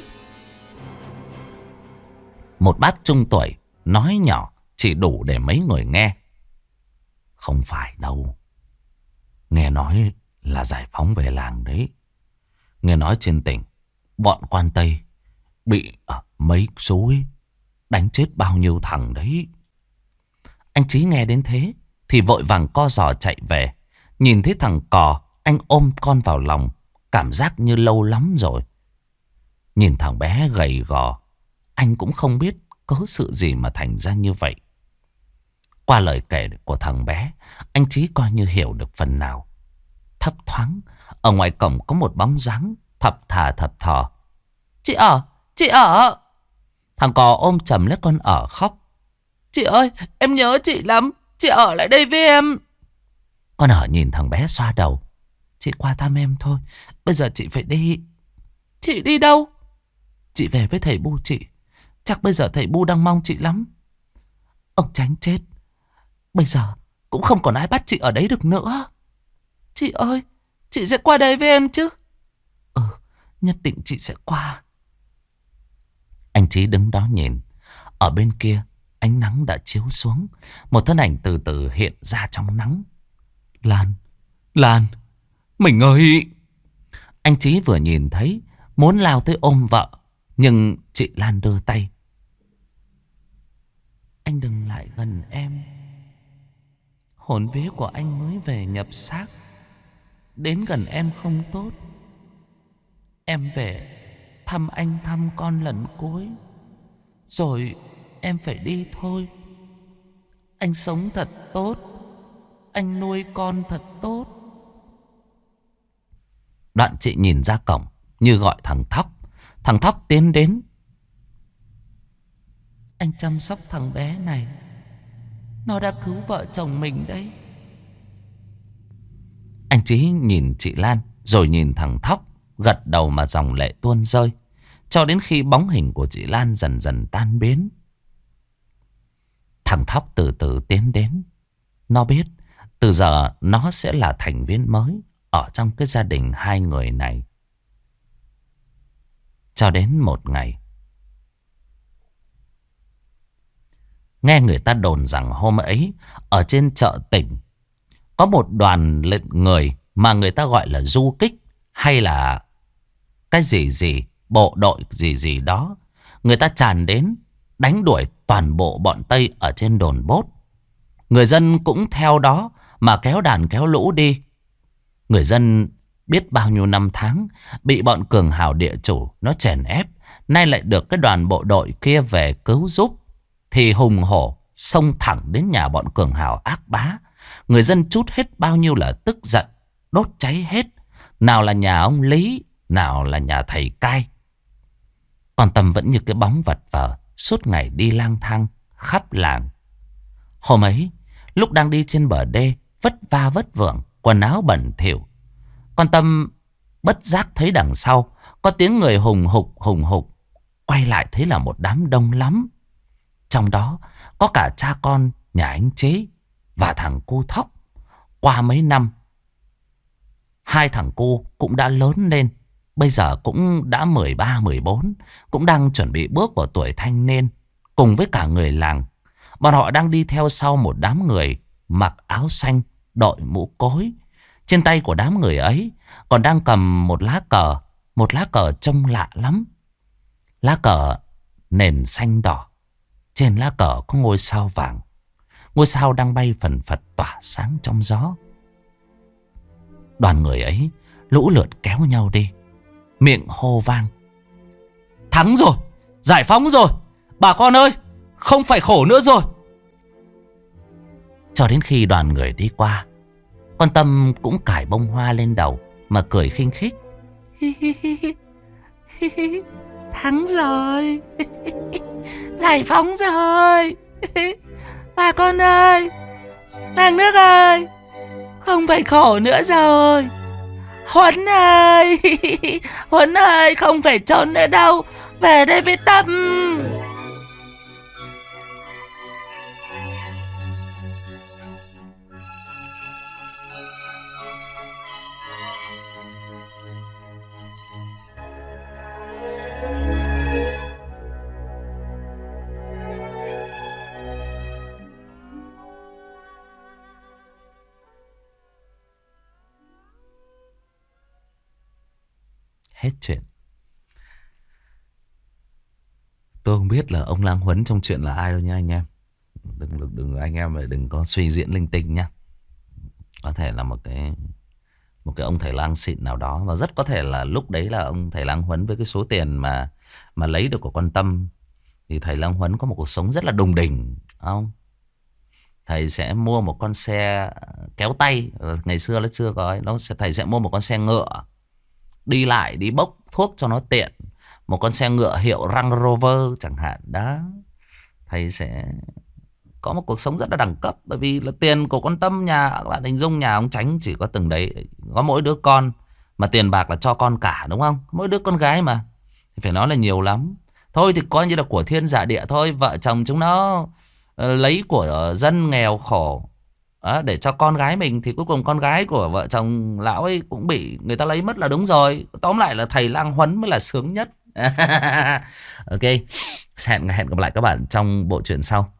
Một bác trung tuổi nói nhỏ chỉ đủ để mấy người nghe. Không phải đâu, nghe nói là giải phóng về làng đấy. Nghe nói trên tỉnh bọn quan Tây bị ở mấy suối đánh chết bao nhiêu thằng đấy. Anh Trí nghe đến thế thì vội vàng co giò chạy về. Nhìn thấy thằng Cò, anh ôm con vào lòng, cảm giác như lâu lắm rồi. Nhìn thằng bé gầy gò, anh cũng không biết cớ sự gì mà thành ra như vậy. Qua lời kể của thằng bé, anh Trí coi như hiểu được phần nào. Thấp thoáng, ở ngoài cổng có một bóng dáng thập thà thập thò. Chị ở, chị ở. Thằng Cò ôm chầm lấy con ở khóc. Chị ơi, em nhớ chị lắm, chị ở lại đây với em. Con ở nhìn thằng bé xoa đầu. Chị qua thăm em thôi, bây giờ chị phải đi. Chị đi đâu? Chị về với thầy Bu chị. Chắc bây giờ thầy Bu đang mong chị lắm. Ông Chánh chết, bây giờ cũng không còn ai bắt chị ở đấy được nữa. Chị ơi, chị sẽ qua đây với em chứ? Ừ, nhất định chị sẽ qua. Anh Trí đứng đó nhìn. Ở bên kia, ánh nắng đã chiếu xuống. Một thân ảnh từ từ hiện ra trong nắng. Lan, Lan, mình ơi! Anh Trí vừa nhìn thấy, muốn lao tới ôm vợ, nhưng chị Lan đưa tay. Anh đừng lại gần em. Hồn vía của anh mới về nhập xác, đến gần em không tốt. Em về thăm anh thăm con lần cuối, rồi em phải đi thôi. Anh sống thật tốt, anh nuôi con thật tốt. Đoạn chị nhìn ra cổng như gọi thằng Thóc. Thằng Thóc tiến đến. Anh chăm sóc thằng bé này, nó đã cứu vợ chồng mình đấy. Anh Trí nhìn chị Lan, rồi nhìn thằng Thóc, gật đầu mà dòng lệ tuôn rơi, cho đến khi bóng hình của chị Lan dần dần tan biến. Thằng Thóc từ từ tiến đến. Nó biết từ giờ nó sẽ là thành viên mới ở trong cái gia đình hai người này. Cho đến một ngày, nghe người ta đồn rằng hôm ấy ở trên chợ tỉnh có một đoàn lệnh người mà người ta gọi là du kích hay là cái gì gì, bộ đội gì gì đó. Người ta tràn đến đánh đuổi toàn bộ bọn Tây ở trên đồn Bốt. Người dân cũng theo đó mà kéo đàn kéo lũ đi. Người dân biết bao nhiêu năm tháng bị bọn cường hào địa chủ nó chèn ép, nay lại được cái đoàn bộ đội kia về cứu giúp, thì hùng hổ xông thẳng đến nhà bọn cường hào ác bá. Người dân trút hết bao nhiêu là tức giận, đốt cháy hết. Nào là nhà ông Lý, nào là nhà thầy Cai. Còn Tâm vẫn như cái bóng vật vờ, suốt ngày đi lang thang khắp làng. Hôm ấy, lúc đang đi trên bờ đê, vất va vất vưởng, quần áo bẩn thỉu, con Tâm bất giác thấy đằng sau có tiếng người hùng hục hùng hục. Quay lại thấy là một đám đông lắm. Trong đó có cả cha con nhà anh Chế và thằng cu Thóc. Qua mấy năm, hai thằng cu cũng đã lớn lên. Bây giờ cũng đã mười ba mười bốn, cũng đang chuẩn bị bước vào tuổi thanh niên. Cùng với cả người làng, bọn họ đang đi theo sau một đám người mặc áo xanh, đội mũ cối. Trên tay của đám người ấy còn đang cầm một lá cờ. Một lá cờ trông lạ lắm. Lá cờ nền xanh đỏ. Trên lá cờ có ngôi sao vàng. Ngôi sao đang bay phần phật tỏa sáng trong gió. Đoàn người ấy lũ lượt kéo nhau đi, miệng hô vang: thắng rồi, giải phóng rồi, bà con ơi, không phải khổ nữa rồi. Cho đến khi đoàn người đi qua, con Tâm cũng cài bông hoa lên đầu mà cười khinh khích: thắng rồi, giải phóng rồi, bà con ơi, làng nước ơi, không phải khổ nữa rồi. Huấn ơi, Huấn ơi, không phải trốn nữa đâu, về đây với Tâm. Hết chuyện. Tôi không biết là ông Lang Huấn trong chuyện là ai đâu nha anh em. Đừng, đừng, đừng anh em mà đừng có suy diễn linh tinh nhá. Có thể là một cái một cái ông thầy lang xịn nào đó, và rất có thể là lúc đấy là ông thầy Lang Huấn với cái số tiền mà mà lấy được của con Tâm thì thầy Lang Huấn có một cuộc sống rất là đùng đỉnh, không? Thầy sẽ mua một con xe kéo tay, ngày xưa nó chưa có ấy. Nó sẽ thầy sẽ mua một con xe ngựa, đi lại đi bốc thuốc cho nó tiện. Một con xe ngựa hiệu Range Rover chẳng hạn đó. Thầy sẽ có một cuộc sống rất là đẳng cấp. Bởi vì là tiền của con Tâm, nhà các bạn hình dung nhà ông Tránh chỉ có từng đấy, có mỗi đứa con, mà tiền bạc là cho con cả, đúng không? Mỗi đứa con gái mà, thì phải nói là nhiều lắm. Thôi thì coi như là của thiên giả địa thôi. Vợ chồng chúng nó uh, lấy của dân nghèo khổ đó, để cho con gái mình, thì cuối cùng con gái của vợ chồng lão ấy cũng bị người ta lấy mất là đúng rồi. Tóm lại là thầy Lang Huấn mới là sướng nhất. Ok, hẹn, hẹn gặp lại các bạn trong bộ truyện sau.